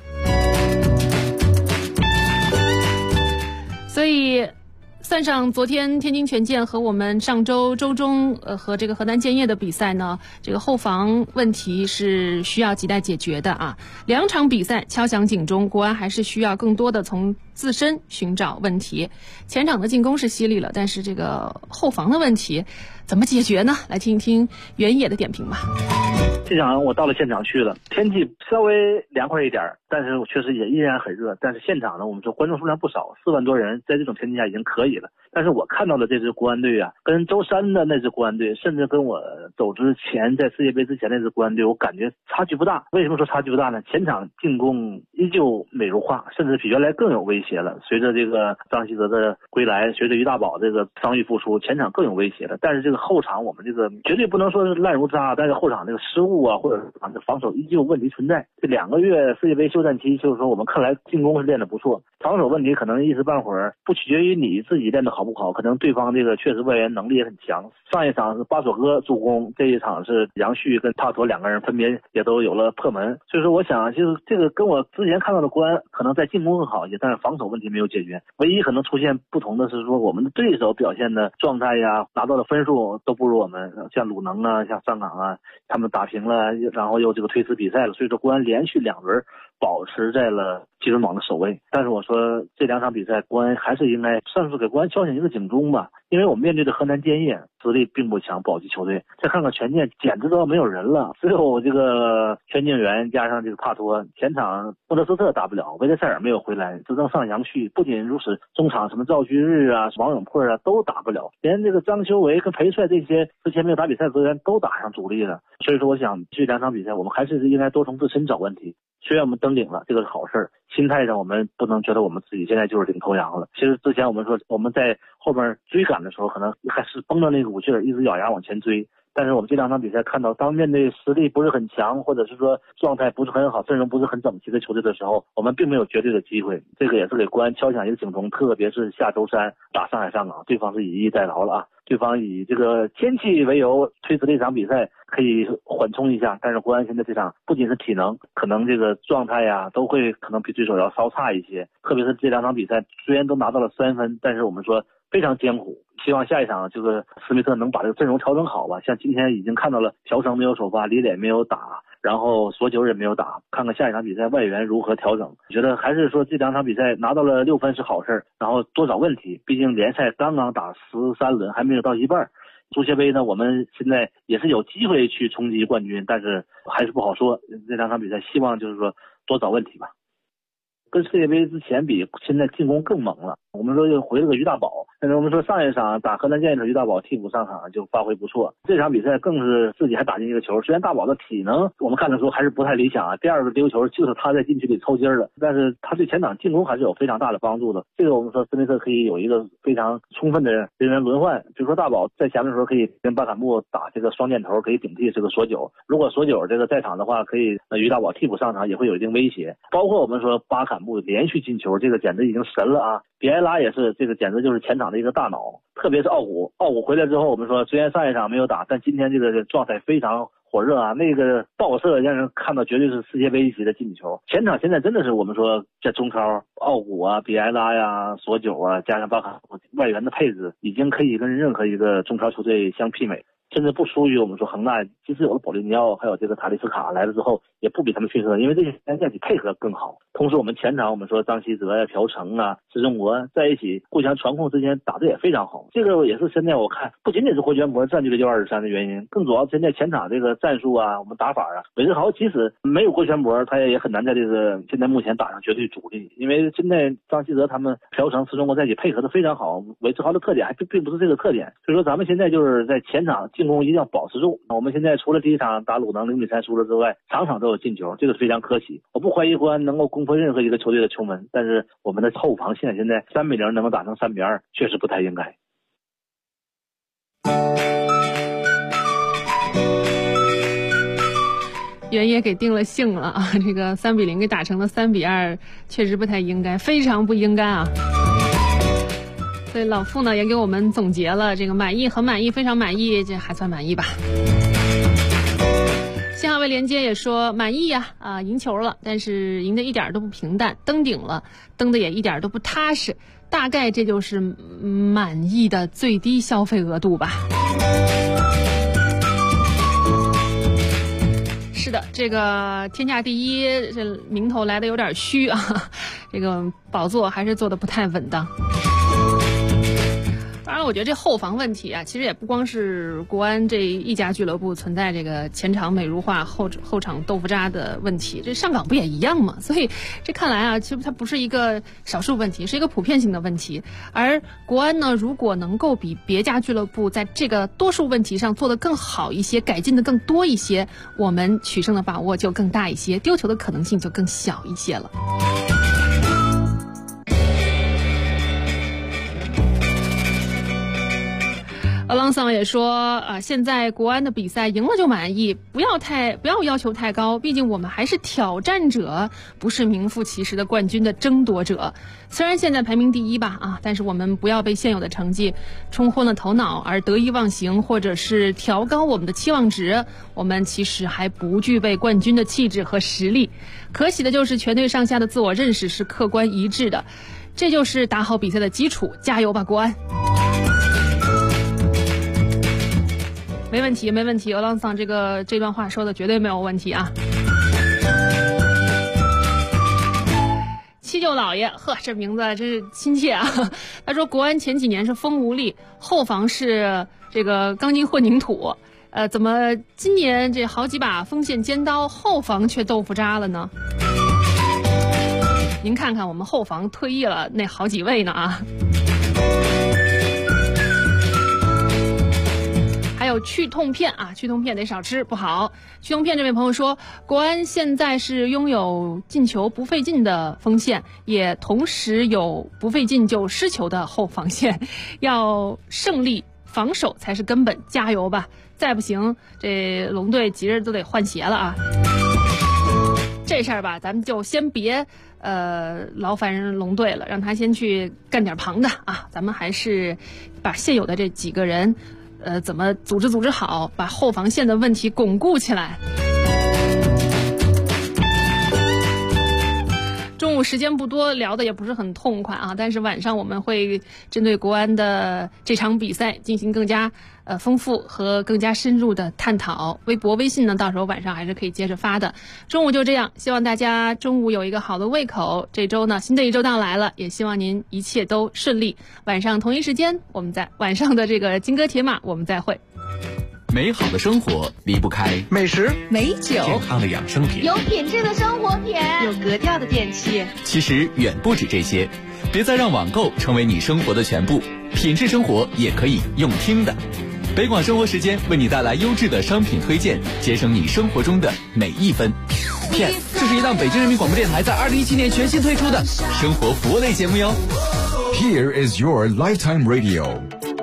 所以算上昨天天津权健和我们上周周中和这个河南建业的比赛呢，这个后防问题是需要亟待解决的啊。2场比赛敲响警钟，国安还是需要更多的从自身寻找问题。前场的进攻是犀利了，但是这个后防的问题怎么解决呢？来听一听原野的点评吧。 这场我到了现场去了，天气稍微凉快一点，但是确实也依然很热。但是现场呢，我们说观众数量不少，4万多人，在这种天气下已经可以了。但是我看到的这支国安队啊，跟周3的那支国安队，甚至跟我走之前在世界杯之前那支国安队，我感觉差距不大。为什么说差距不大呢？前场进攻依旧美如画，甚至比原来更有威胁了。随着这个张稀哲的归来，随着于大宝这个伤愈复出，前场更有威胁了。但是这个后场我们这个绝对不能说是烂如渣，但是后场这个失误啊，或者是防守依旧问题存在。这2个月世界杯休战期，就是说我们看来进攻是练得不错，防守问题可能一时半会儿不取决于你自己练得好不好，可能对方这个确实外援能力也很强。上一场是巴索戈助攻，这一场是杨旭跟帕托2个人分别也都有了破门。所以说我想就是这个跟我之前看到的国安可能在进攻更好一些，但是防守问题没有解决。唯一可能出现不同的是说我们的对手表现的状态呀，拿到的分数都不如我们，像鲁能啊，像上港啊，他们打平了，然后又这个推迟比赛了，所以说国安连续2轮保持在了积分榜的首位。但是我说这2场比赛国安还是应该算是给国安敲响一个警钟吧，因为我们面对的河南建业实力并不强，保级球队。再看看权健，简直都没有人了，只有这个全敬元加上这个帕托，前场莫德斯特打不了，维德塞尔没有回来，只能上杨旭。不仅如此，中场什么赵旭日啊、王永珀啊都打不了，连这个张修为跟裴帅这些之前没有打比赛的球员都打上主力了。所以说我想这2场比赛我们还是应该多从自身找问题。虽然我们登顶了，这个是好事，心态上我们不能觉得我们自己现在就是领头羊了。其实之前我们说我们在后面追赶的时候，可能还是绷着那股劲儿，一直咬牙往前追。但是我们这2场比赛看到，当面对实力不是很强，或者是说状态不是很好、阵容不是很整齐的球队的时候，我们并没有绝对的机会。这个也是给国安敲响一个警钟，特别是下周3打上海上港，对方是以逸待劳了啊。对方以这个天气为由推迟了一场比赛，可以缓冲一下。但是国安现在这场不仅是体能，可能这个状态呀都会可能比对手要稍差一些。特别是这2场比赛虽然都拿到了3分，但是我们说非常艰苦。希望下一场这个斯密特能把这个阵容调整好吧。像今天已经看到了朴成没有首发，李磊没有打，然后索九也没有打，看看下一场比赛外援如何调整。我觉得还是说这2场比赛拿到了6分是好事，然后多找问题，毕竟联赛刚刚打13轮，还没有到一半。足协杯呢，我们现在也是有机会去冲击冠军，但是还是不好说。这2场比赛希望就是说多找问题吧。跟世界杯之前比，现在进攻更猛了。我们说又回了个于大宝，但是我们说上一场打河南建业的于大宝替补上场就发挥不错，这场比赛更是自己还打进一个球。虽然大宝的体能我们看的时候还是不太理想啊，第2个丢球就是他在禁区里抽筋了，但是他对前场进攻还是有非常大的帮助的。这个我们说斯密特可以有一个非常充分的人员轮换，比如说大宝在前面的时候可以跟巴坎布打这个双箭头，可以顶替这个索九。如果索九这个在场的话，可以于大宝替补上场也会有一定威胁。包括我们说巴坎布连续进球，这个简直已经神了啊！比埃拉也是，这个简直就是前场的一个大脑。特别是奥古回来之后，我们说虽然上一场没有打，但今天这个状态非常火热啊，那个爆射让人看到绝对是世界杯级的进球。前场现在真的是我们说在中超奥古啊、比埃拉呀、索九啊，加上巴卡外援的配置，已经可以跟任何一个中超球队相媲美。甚至不输于我们说恒大，即使有了保利尼奥还有这个塔利斯卡来了之后，也不比他们逊色，因为这些人在一起配合更好。同时我们前场我们说张稀哲呀、朴成啊、施中国在一起互相传控之间打得也非常好。这个也是现在我看不仅仅是霍全博占据了123的原因，更主要现在前场这个战术啊、我们打法啊，韦世豪即使没有霍全博，他也很难在这个现在目前打上绝对主力，因为现在张稀哲他们朴成、施中国在一起配合的非常好。韦世豪的特点还并不是这个特点，所以说咱们现在就是在前场进攻一定要保持住。我们现在除了第一场打鲁能0-3输了之外，场场都有进球，这个非常可喜。我不怀疑国安能够攻破任何一个球队的球门，但是我们的后防线现在3-0能够打成3-2，确实不太应该。 原野给定了性了啊，这个3-0给打成了3-2，确实不太应该，非常不应该啊。所以老傅呢也给我们总结了这个满意、很满意、非常满意，这还算满意吧。新华为连接也说满意呀，赢球了，但是赢得一点都不平淡，登顶了，登的也一点都不踏实，大概这就是满意的最低消费额度吧。是的，这个天下第一这名头来的有点虚啊，这个宝座还是做的不太稳当。当然我觉得这后防问题啊，其实也不光是国安这一家俱乐部存在这个前场美如画后场豆腐渣的问题，这上港不也一样吗？所以这看来啊，其实它不是一个少数问题，是一个普遍性的问题。而国安呢，如果能够比别家俱乐部在这个多数问题上做得更好一些，改进的更多一些，我们取胜的把握就更大一些，丢球的可能性就更小一些了。欧朗桑也说现在国安的比赛赢了就满意，不要要求太高，毕竟我们还是挑战者，不是名副其实的冠军的争夺者。虽然现在排名第一吧但是我们不要被现有的成绩冲昏了头脑而得意忘形，或者是调高我们的期望值。我们其实还不具备冠军的气质和实力。可喜的就是全队上下的自我认识是客观一致的，这就是打好比赛的基础。加油吧国安！没问题，没问题，欧朗桑这段话说的绝对没有问题啊。七舅老爷，这名字真是亲切啊。他说国安前几年是风无力，后防是这个钢筋混凝土，怎么今年这好几把锋线尖刀，后防却豆腐渣了呢？您看看我们后防退役了那好几位呢啊。还有去痛片去痛片得少吃不好。去痛片这位朋友说，国安现在是拥有进球不费劲的锋线，也同时有不费劲就失球的后防线，要胜利防守才是根本，加油吧！再不行，这龙队几日都得换鞋了啊！这事儿吧，咱们就先别劳烦龙队了，让他先去干点旁的啊！咱们还是把现有的这几个人。怎么组织好，把后防线的问题巩固起来。中午时间不多，聊的也不是很痛快但是晚上我们会针对国安的这场比赛进行更加丰富和更加深入的探讨。微博微信呢，到时候晚上还是可以接着发的。中午就这样，希望大家中午有一个好的胃口。这周呢，新的一周到来了，也希望您一切都顺利。晚上同一时间，我们在晚上的这个金戈铁马我们再会。 美好的生活离不开美食、 美酒、 健康的养生品， 有品质的生活品， 有格调的电器。 其实远不止这些，别再让网购成为你生活的全部，品质生活也可以用听的。北广生活时间为你带来优质的商品推荐，节省你生活中的每一分。 这是一档北京人民广播电台在2017年全新推出的生活服务类节目哟。 Here is your lifetime radio。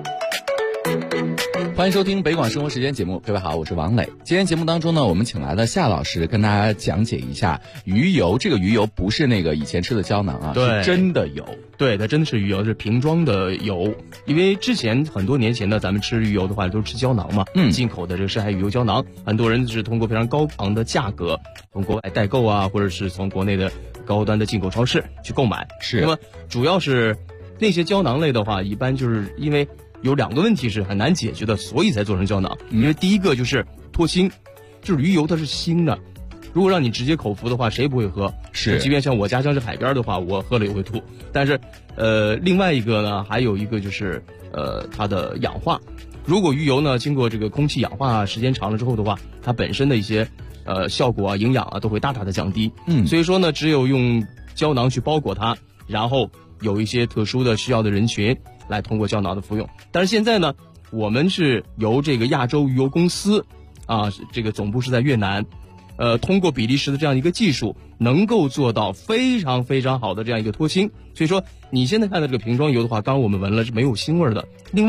欢迎收听北广生活时间节目，各位好，我是王磊。今天节目当中呢，我们请来了夏老师跟大家讲解一下鱼油。这个鱼油不是那个以前吃的胶囊对， 是真的油。 对，它真的是鱼油，是瓶装的油。因为之前很多年前呢，咱们吃鱼油的话都是吃胶囊嘛，进口的这个深海鱼油胶囊，很多人是通过非常高昂的价格从国外代购或者是从国内的高端的进口超市去购买。 是， 那么主要是那些胶囊类的话，一般就是因为有两个问题是很难解决的，所以才做成胶囊。因为第一个就是脱腥，就是鱼油它是腥的，如果让你直接口服的话，谁不会喝？ 是， 即便像我家乡是海边的话，我喝了也会吐。但是，另外一个呢，还有一个就是它的氧化。如果鱼油呢经过这个空气氧化时间长了之后的话，它本身的一些效果营养都会大大的降低。所以说呢，只有用胶囊去包裹它，然后有一些特殊的需要的人群来通过胶囊的服用。但是现在呢，我们是由这个亚洲鱼油公司这个总部是在越南，通过比利时的这样一个技术，能够做到非常非常好的这样一个脱腥。所以说你现在看的这个瓶装油的话，刚刚我们闻了是没有腥味的。另外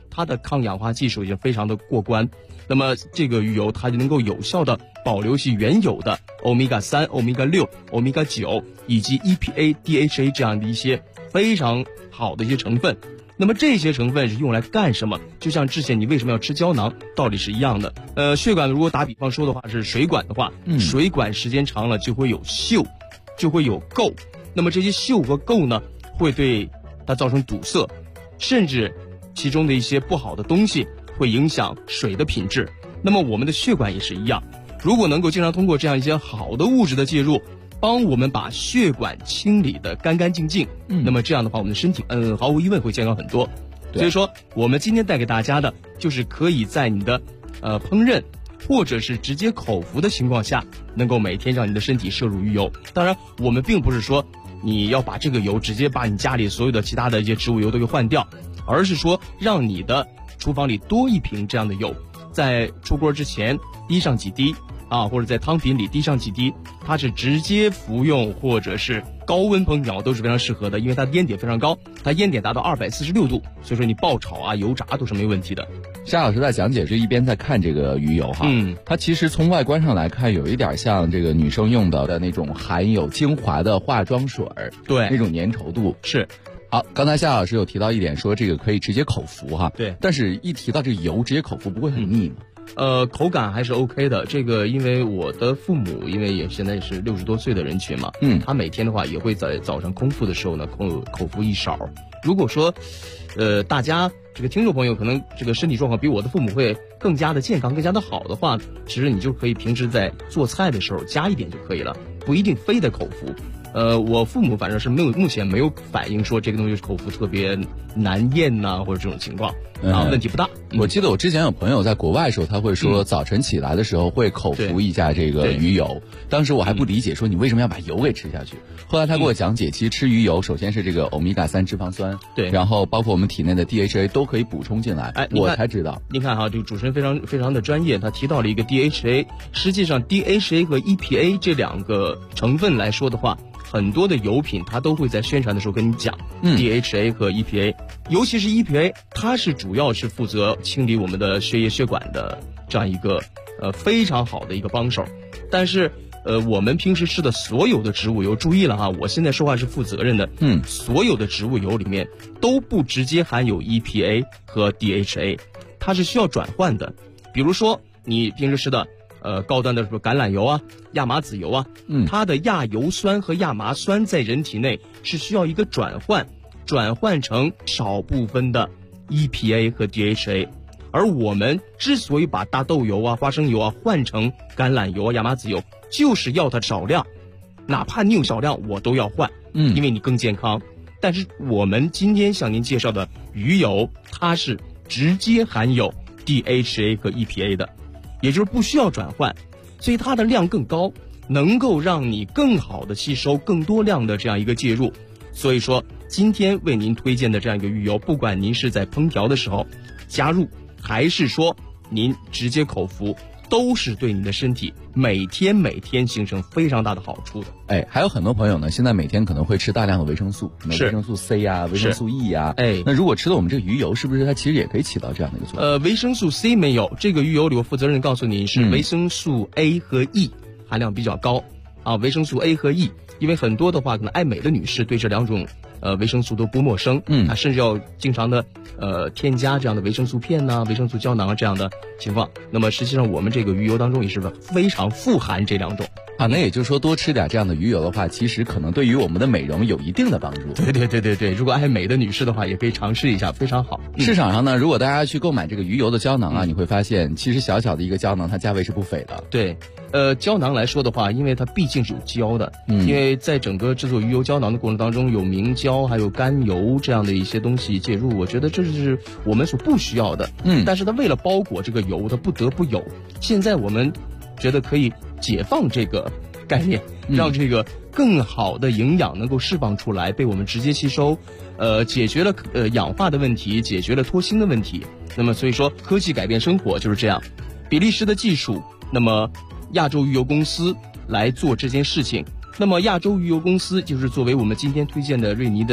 它的抗氧化技术已经非常的过关。那么这个鱼油它就能够有效的保留其原有的欧米伽3、欧米伽6、欧米伽9以及 EPA、DHA 这样的一些非常好的一些成分。那么这些成分是用来干什么？就像之前你为什么要吃胶囊道理是一样的。血管如果打比方说的话是水管的话，水管时间长了就会有锈，就会有垢。那么这些锈和垢呢，会对它造成堵塞，甚至其中的一些不好的东西会影响水的品质。那么我们的血管也是一样，如果能够经常通过这样一些好的物质的介入，帮我们把血管清理得干干净净，那么这样的话我们的身体毫无疑问会健康很多。所以说我们今天带给大家的就是可以在你的烹饪或者是直接口服的情况下，能够每天让你的身体摄入鱼油。当然我们并不是说你要把这个油直接把你家里所有的其他的一些植物油都给换掉，而是说让你的厨房里多一瓶这样的油，在出锅之前滴上几滴或者在汤品里滴上几滴，它是直接服用或者是高温烹调都是非常适合的，因为它的烟点非常高，它烟点达到246度，所以说你爆炒油炸都是没问题的。 夏老师在讲解这一边在看这个鱼油它其实从外观上来看有一点像这个女生用的那种含有精华的化妆水， 对， 那种粘稠度是。 好，刚才夏老师有提到一点，说这个可以直接口服对， 但是一提到这个油直接口服不会很腻吗？ 口感还是 OK 的。这个因为我的父母因为现在也是60多岁的人群嘛，他每天的话也会在早上空腹的时候呢口服一勺。如果说大家这个听众朋友可能这个身体状况比我的父母会更加的健康更加的好的话，其实你就可以平时在做菜的时候加一点就可以了，不一定非得口服。我父母反正是目前没有反映说这个东西口服特别难咽或者这种情况问题不大。 我记得我之前有朋友在国外的时候，他会说早晨起来的时候会口服一下这个鱼油，当时我还不理解说你为什么要把油给吃下去，后来他给我讲解，其实吃鱼油首先是这个欧米伽3脂肪酸， 对， 然后包括我们体内的 DHA 都可以补充进来。我才知道。 你看这个主持人非常的专业，他提到了一个 DHA， 实际上 DHA 和 EPA 这两个成分来说的话，很多的油品它都会在宣传的时候跟你讲DHA 和 EPA， 尤其是 EPA， 它是主要是负责清理我们的血液血管的这样一个非常好的一个帮手。但是我们平时吃的所有的植物油，注意了我现在说话是负责任的，所有的植物油里面都不直接含有 EPA 和 DHA， 它是需要转换的。比如说你平时吃的高端的什么橄榄油亚麻籽油它的亚油酸和亚麻酸在人体内是需要一个转换成少部分的 EPA 和 DHA， 而我们之所以把大豆油花生油换成橄榄油亚麻籽油，就是要它少量，哪怕你有少量我都要换，因为你更健康。但是我们今天向您介绍的鱼油，它是直接含有 DHA 和 EPA 的，也就是不需要转换，所以它的量更高，能够让你更好的吸收更多量的这样一个介入。所以说今天为您推荐的这样一个鱼油，不管您是在烹调的时候加入，还是说您直接口服，都是对你的身体每天形成非常大的好处的。 还有很多朋友呢，现在每天可能会吃大量的维生素，维生素 C 维生素 E 那如果吃了我们这个鱼油，是不是它其实也可以起到这样的一个作用？ 维生素 C 没有，这个鱼油里我负责任告诉你是维生素 A 和 E 含量比较高维生素 A 和 E， 因为很多的话可能爱美的女士对这两种维生素都不陌生，甚至要经常的添加这样的维生素片维生素胶囊这样的情况。那么实际上我们这个鱼油当中也是非常富含这两种那也就是说多吃点这样的鱼油的话，其实可能对于我们的美容有一定的帮助。 对，如果爱美的女士的话也可以尝试一下，非常好。 市场上呢，如果大家去购买这个鱼油的胶囊你会发现其实小小的一个胶囊它价位是不菲的。 对，胶囊来说的话，因为它毕竟是有胶的，因为在整个制作鱼油胶囊的过程当中有明胶还有甘油这样的一些东西介入，我觉得这是我们所不需要的。但是它为了包裹这个油，它不得不有。现在我们觉得可以解放这个概念，让这个更好的营养能够释放出来，被我们直接吸收，解决了氧化的问题，解决了脱氢的问题。那么所以说科技改变生活就是这样。比利时的技术，那么亚洲鱼油公司来做这件事情。那么亚洲鱼油公司就是作为我们今天推荐的瑞尼的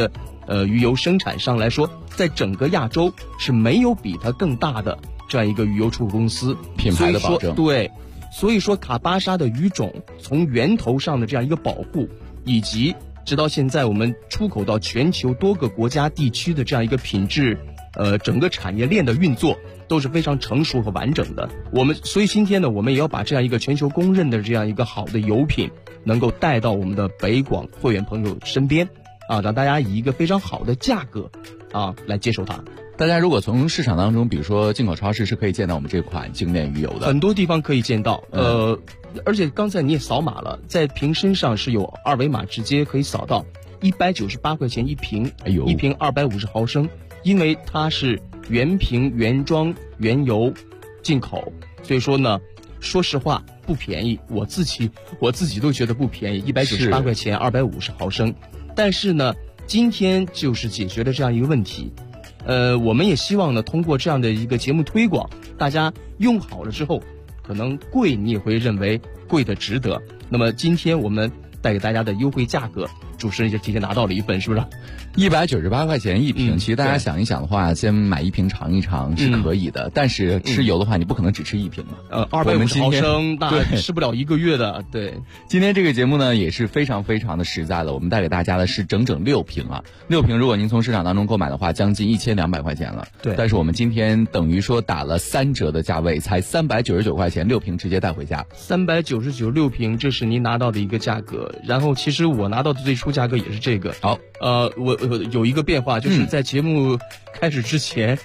鱼油生产商来说，在整个亚洲是没有比它更大的这样一个鱼油出口公司， 品牌的保证。 对，所以说卡巴沙的鱼种从源头上的这样一个保护，以及直到现在我们出口到全球多个国家地区的这样一个品质，整个产业链的运作都是非常成熟和完整的。所以今天呢，我们也要把这样一个全球公认的这样一个好的油品，能够带到我们的北广会员朋友身边，让大家以一个非常好的价格来接受它。 大家如果从市场当中，比如说进口超市，是可以见到我们这款精炼鱼油的， 很多地方可以见到。而且刚才你也扫码了，在瓶身上是有二维码，直接可以扫到，198块钱一瓶，一瓶250毫升，因为它是原瓶原装原油进口，所以说呢，说实话不便宜，我自己都觉得不便宜，198块钱250毫升，但是呢，今天就是解决了这样一个问题。我们也希望呢，通过这样的一个节目推广，大家用好了之后，可能贵你也会认为贵的值得。那么今天我们带给大家的优惠价格，主持人就提前拿到了一份，是不是 ？198块钱一瓶，其实大家想一想的话，先买一瓶尝一尝是可以的。但是吃油的话，你不可能只吃一瓶嘛。 250毫升，那吃不了1个月的。对， 今天这个节目呢也是非常非常的实在了，我们带给大家的是整整6瓶6瓶，如果您从市场当中购买的话，将近1200块钱了。 对， 但是我们今天等于说打了3折的价位，才399块钱，6瓶直接带回家。 399 6瓶，这是您拿到的一个价格。然后其实我拿到的最初价格也是这个。 好， 我有一个变化，就是在节目开始之前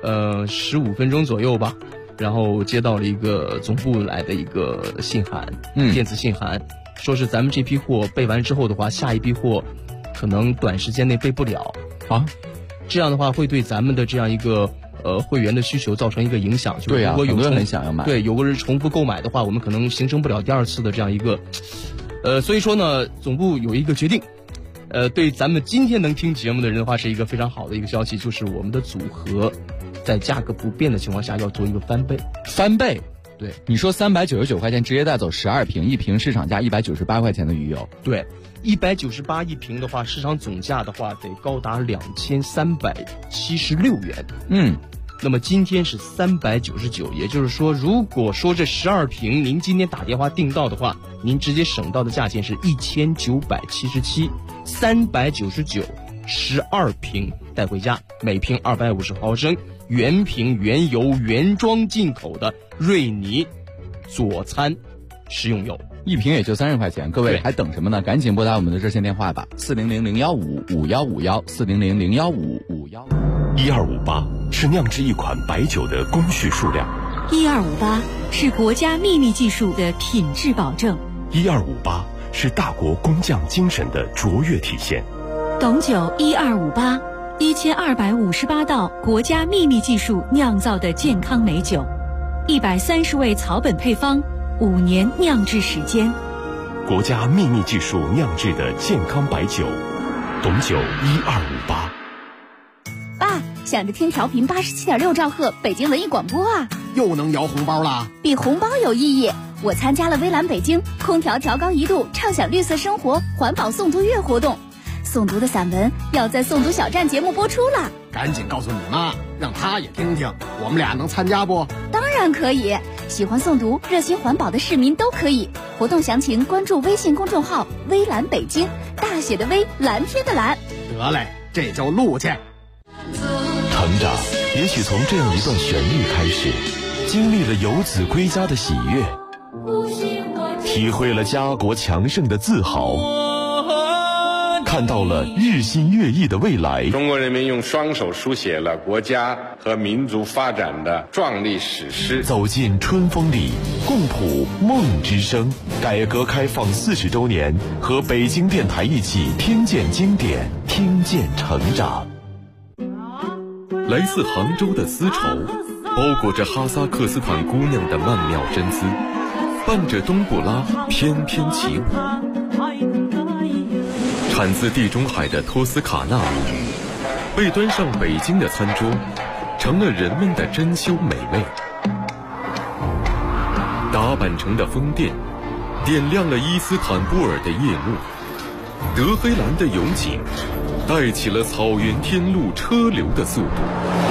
，15分钟左右吧，然后接到了一个总部来的一个信函，电子信函，说是咱们这批货备完之后的话，下一批货可能短时间内备不了这样的话会对咱们的这样一个会员的需求造成一个影响。 对如果有人很想要买， 对，有个人重复购买的话，我们可能形成不了第2次的这样一个，所以说呢，总部有一个决定。对咱们今天能听节目的人的话，是一个非常好的一个消息，就是我们的组合在价格不变的情况下要做一个翻倍。对， 你说399块钱直接带走12瓶，一瓶市场价198块钱的鱼油。 对，198一瓶的话，市场总价的话得高达2376元。那么今天是399，也就是说，如果说这12瓶您今天打电话订到的话，您直接省到的价钱是1977，399，12瓶带回家，每瓶250毫升，原瓶原油原装进口的瑞尼佐餐食用油， 一瓶也就30块钱，各位还等什么呢？赶紧拨打我们的热线电话吧，400-015-5151，400-015-51。 是酿制一款白酒的工序数量 ，1258是国家秘密技术的品质保证 ，1258是大国工匠精神的卓越体现。 董酒1258，1258道国家秘密技术酿造的健康美酒，130味草本配方，5年酿制时间， 国家秘密技术酿制的健康白酒，董酒1258。 爸，想着听调频87.6兆赫北京文艺广播啊， 又能摇红包啦！ 比红包有意义，我参加了微蓝北京空调调高1度，畅享绿色生活环保诵读月活动，诵读的散文要在诵读小站节目播出了。 赶紧告诉你妈，让她也听听，我们俩能参加不？ 当然可以，喜欢诵读、热心环保的市民都可以。活动详情关注微信公众号微蓝北京，大写的微，蓝天的蓝。 得嘞，这就录去。 成长也许从这样一段旋律开始，经历了游子归家的喜悦，体会了家国强盛的自豪，看到了日新月异的未来。 中国人民用双手书写了国家和民族发展的壮丽史诗。 走进春风里，共谱梦之声。改革开放40周年，和北京电台一起听见经典，听见成长。 来自杭州的丝绸，包裹着哈萨克斯坦姑娘的曼妙真姿，伴着冬不拉翩翩起舞。产自地中海的托斯卡纳米，被端上北京的餐桌，成了人们的珍馐美味。达坂城的宫殿，点亮了伊斯坦布尔的夜幕，德黑兰的油井， 带起了草原天路车流的速度，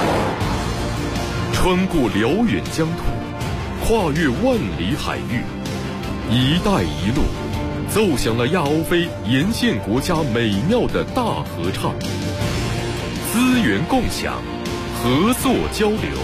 穿过辽远疆土，跨越万里海域，一带一路奏响了亚欧非沿线国家美妙的大合唱，资源共享，合作交流。